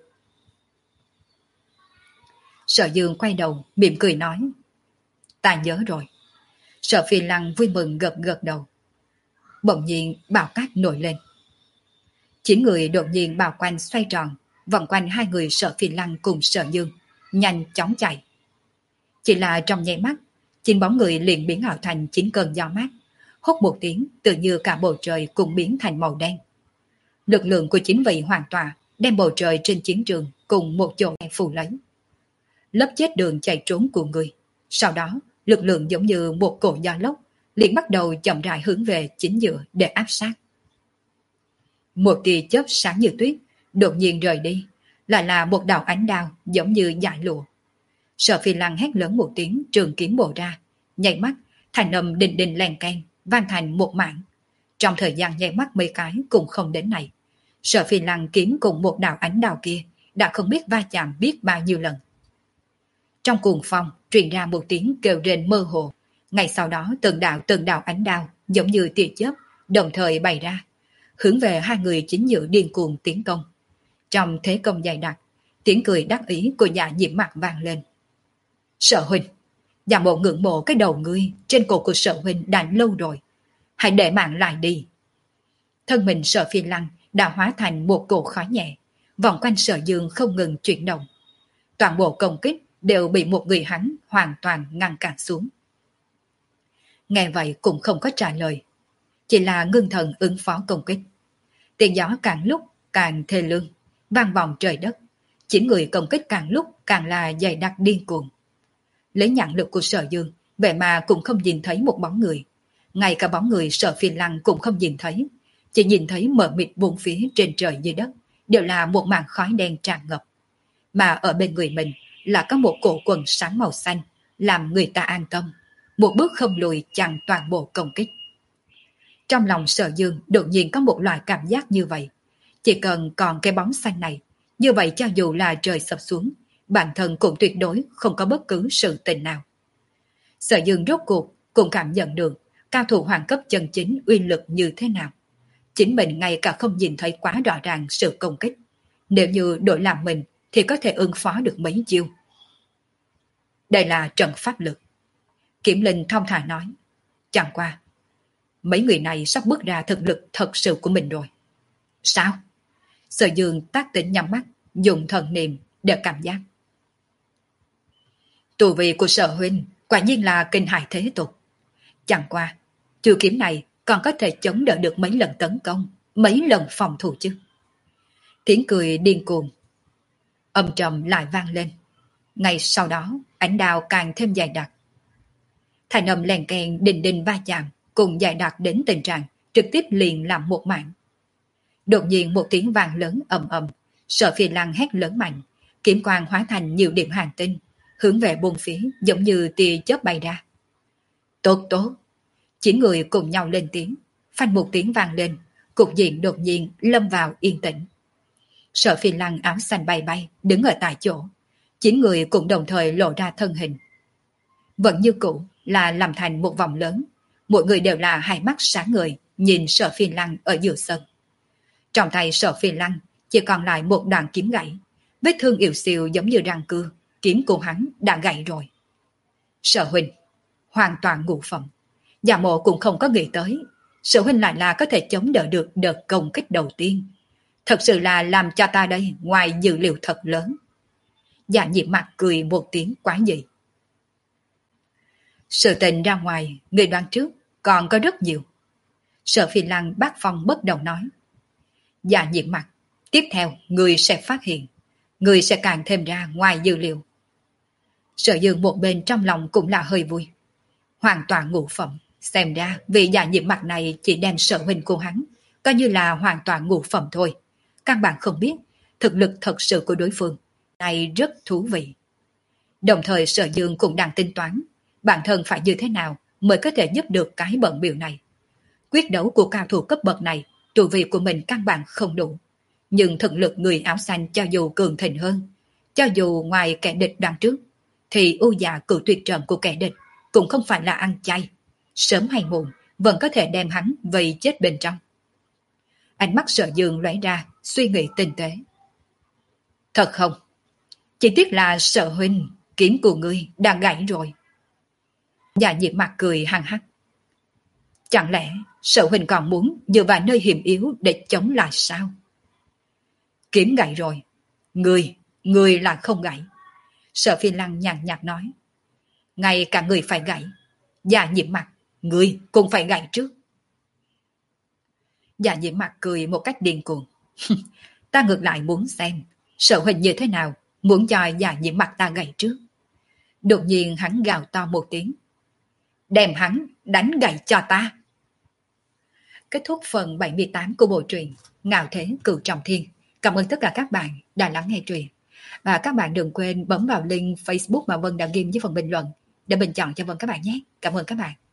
Speaker 1: Sở Dương quay đầu, mỉm cười nói. Ta nhớ rồi. Sở Phi Lăng vui mừng gật gật đầu. Bỗng nhiên bão cát nổi lên. Chín người đột nhiên bao quanh xoay tròn, vòng quanh hai người Sở Phi Lăng cùng Sở Dương, nhanh chóng chạy. Chỉ là trong nháy mắt, chín bóng người liền biến ảo thành chín cơn gió mát, hốt một tiếng tự như cả bầu trời cũng biến thành màu đen. Lực lượng của chín vị hoàn tỏa đem bầu trời trên chiến trường cùng một chỗ phủ lấy. Lấp chết đường chạy trốn của người. Sau đó, lực lượng giống như một cổ gió lốc, liền bắt đầu chậm rãi hướng về chính giữa để áp sát. Một tia chớp sáng như tuyết, đột nhiên rời đi, lại là một đạo ánh đao giống như dải lụa. Sở Phi Lăng hét lớn một tiếng, trường kiếm bổ ra, nhảy mắt, thành âm đình đình len keng, vang thành một mảng. Trong thời gian nhảy mắt mấy cái cũng không đến này, Sở Phi Lăng kiếm cùng một đạo ánh đao kia đã không biết va chạm biết bao nhiêu lần. Trong cuồng phong truyền ra một tiếng kêu rên mơ hồ, ngay sau đó từng đạo từng đạo ánh đao giống như tia chớp đồng thời bày ra, hướng về hai người chính giữa điên cuồng tiến công. Trong thế công dày đặc, tiếng cười đắc ý của Dạ nhiễm mặt vang lên. Sở huynh, Dạ mộ ngưỡng mộ cái đầu ngươi trên cổ của Sở huynh đã lâu rồi, hãy để mạng lại đi. Thân mình Sở Phi Lăng đã hóa thành một cổ khói nhẹ, vòng quanh Sở Dương không ngừng chuyển động. Toàn bộ công kích đều bị một người hắn hoàn toàn ngăn cản xuống. Nghe vậy cũng không có trả lời, chỉ chỉ là ngưng thần ứng phó công kích. Tiếng gió càng lúc càng thê lương, vang vọng trời đất. Chín người công kích càng lúc càng là dày đặc điên cuồng. Lấy nhãn lực của Sở Dương, vậy mà cũng không nhìn thấy một bóng người. Ngay cả bóng người Sở Phi Lăng cũng không nhìn thấy. Chỉ nhìn thấy mờ mịt bốn phía trên trời dưới đất, đều là một màn khói đen tràn ngập. Mà ở bên người mình là có một cổ quần sáng màu xanh, làm người ta an tâm. Một bước không lùi chặn toàn bộ công kích. Trong lòng Sở Dương đột nhiên có một loại cảm giác như vậy. Chỉ cần còn cái bóng xanh này, như vậy cho dù là trời sập xuống, bản thân cũng tuyệt đối không có bất cứ sự tình nào. Sở Dương rốt cuộc cũng cảm nhận được cao thủ hoàng cấp chân chính uy lực như thế nào. Chính mình ngay cả không nhìn thấy quá rõ ràng sự công kích. Nếu như đổi làm mình thì có thể ứng phó được mấy chiêu. Đây là trận pháp lực. Kiểm Linh thong thả nói. Chẳng qua, mấy người này sắp bước ra thực lực thật sự của mình rồi. Sao? Sở Dương tác tỉnh nhắm mắt, dùng thần niệm để cảm giác. Tu vi của Sở huynh quả nhiên là kinh hại thế tục. Chẳng qua, chiêu kiếm này còn có thể chống đỡ được mấy lần tấn công, mấy lần phòng thủ chứ. Tiếng cười điên cuồng, âm trầm lại vang lên. Ngay sau đó, ánh đao càng thêm dài đặc. Thành âm lèn kèn đình đình va chạm, cùng dài đặc đến tình trạng trực tiếp liền làm một mạng. Đột nhiên một tiếng vang lớn ầm ầm, Sở Phi Lăng hét lớn mạnh, kiếm quang hóa thành nhiều điểm hành tinh, hướng về bốn phía giống như tia chớp bay ra. Tốt tốt! Chín người cùng nhau lên tiếng, phanh một tiếng vang lên, cục diện đột nhiên lâm vào yên tĩnh. Sở Phi Lăng áo xanh bay bay, đứng ở tại chỗ. Chín người cũng đồng thời lộ ra thân hình. Vẫn như cũ là làm thành một vòng lớn, mỗi người đều là hai mắt sáng ngời, nhìn Sở Phi Lăng ở giữa sân. Trong tay Sở Phi Lăng chỉ còn lại một đoạn kiếm gãy, vết thương yếu xìu giống như răng cưa, kiếm của hắn đã gãy rồi. Sở huynh, hoàn toàn ngũ phẩm. Giả mộ cũng không có nghĩ tới, Sở huynh lại là có thể chống đỡ được đợt công kích đầu tiên. Thật sự là làm cho ta đây ngoài dự liệu thật lớn. Dạ Nhiễm mặt cười một tiếng quá dị. Sự tình ra ngoài, người đoán trước, còn có rất nhiều. Sở Phi Lăng bác phong bất động nói. Dạ Nhiễm mặt, tiếp theo người sẽ phát hiện, người sẽ càng thêm ra ngoài dữ liệu. Sở Dương một bên trong lòng cũng là hơi vui. Hoàn toàn ngũ phẩm, xem ra vị Dạ Nhiễm mặt này chỉ đem Sở huynh của hắn, coi như là hoàn toàn ngũ phẩm thôi. Các bạn không biết, thực lực thật sự của đối phương này rất thú vị. Đồng thời Sở Dương cũng đang tính toán, bản thân phải như thế nào mới có thể giúp được cái bận biểu này. Quyết đấu của cao thủ cấp bậc này, tu vi của mình căn bản không đủ. Nhưng thực lực người áo xanh cho dù cường thịnh hơn, cho dù ngoài kẻ địch đằng trước, thì ưu dạ cử tuyệt trận của kẻ địch cũng không phải là ăn chay. Sớm hay muộn vẫn có thể đem hắn vây chết bên trong. Ánh mắt Sở Dương lóe ra, suy nghĩ tinh tế. Thật không? Chỉ tiếc là Sở huynh, kiếm của ngươi đã gãy rồi. Dạ Nhiễm mặt cười hăng hắc. Chẳng lẽ Sở huynh còn muốn dựa vào nơi hiểm yếu để chống lại sao? Kiếm gãy rồi. Ngươi, ngươi là không gãy. Sở Phi Lăng nhàn nhạt nói. Ngay cả người phải gãy. Dạ Nhiễm mặt, ngươi cũng phải gãy trước. Dạ Nhiễm mặt cười một cách điên cuồng. Ta ngược lại muốn xem Sở huynh như thế nào, muốn cho Dạ Nhiễm mặt ta gãy trước. Đột nhiên hắn gào to một tiếng. Đem hắn đánh gãy cho ta. Kết thúc phần bảy mươi tám của bộ truyện Ngạo Thế Cửu Trọng Thiên. Cảm ơn tất cả các bạn đã lắng nghe truyện. Và các bạn đừng quên bấm vào link Facebook mà Vân đã ghi dưới phần bình luận để bình chọn cho Vân các bạn nhé. Cảm ơn các bạn.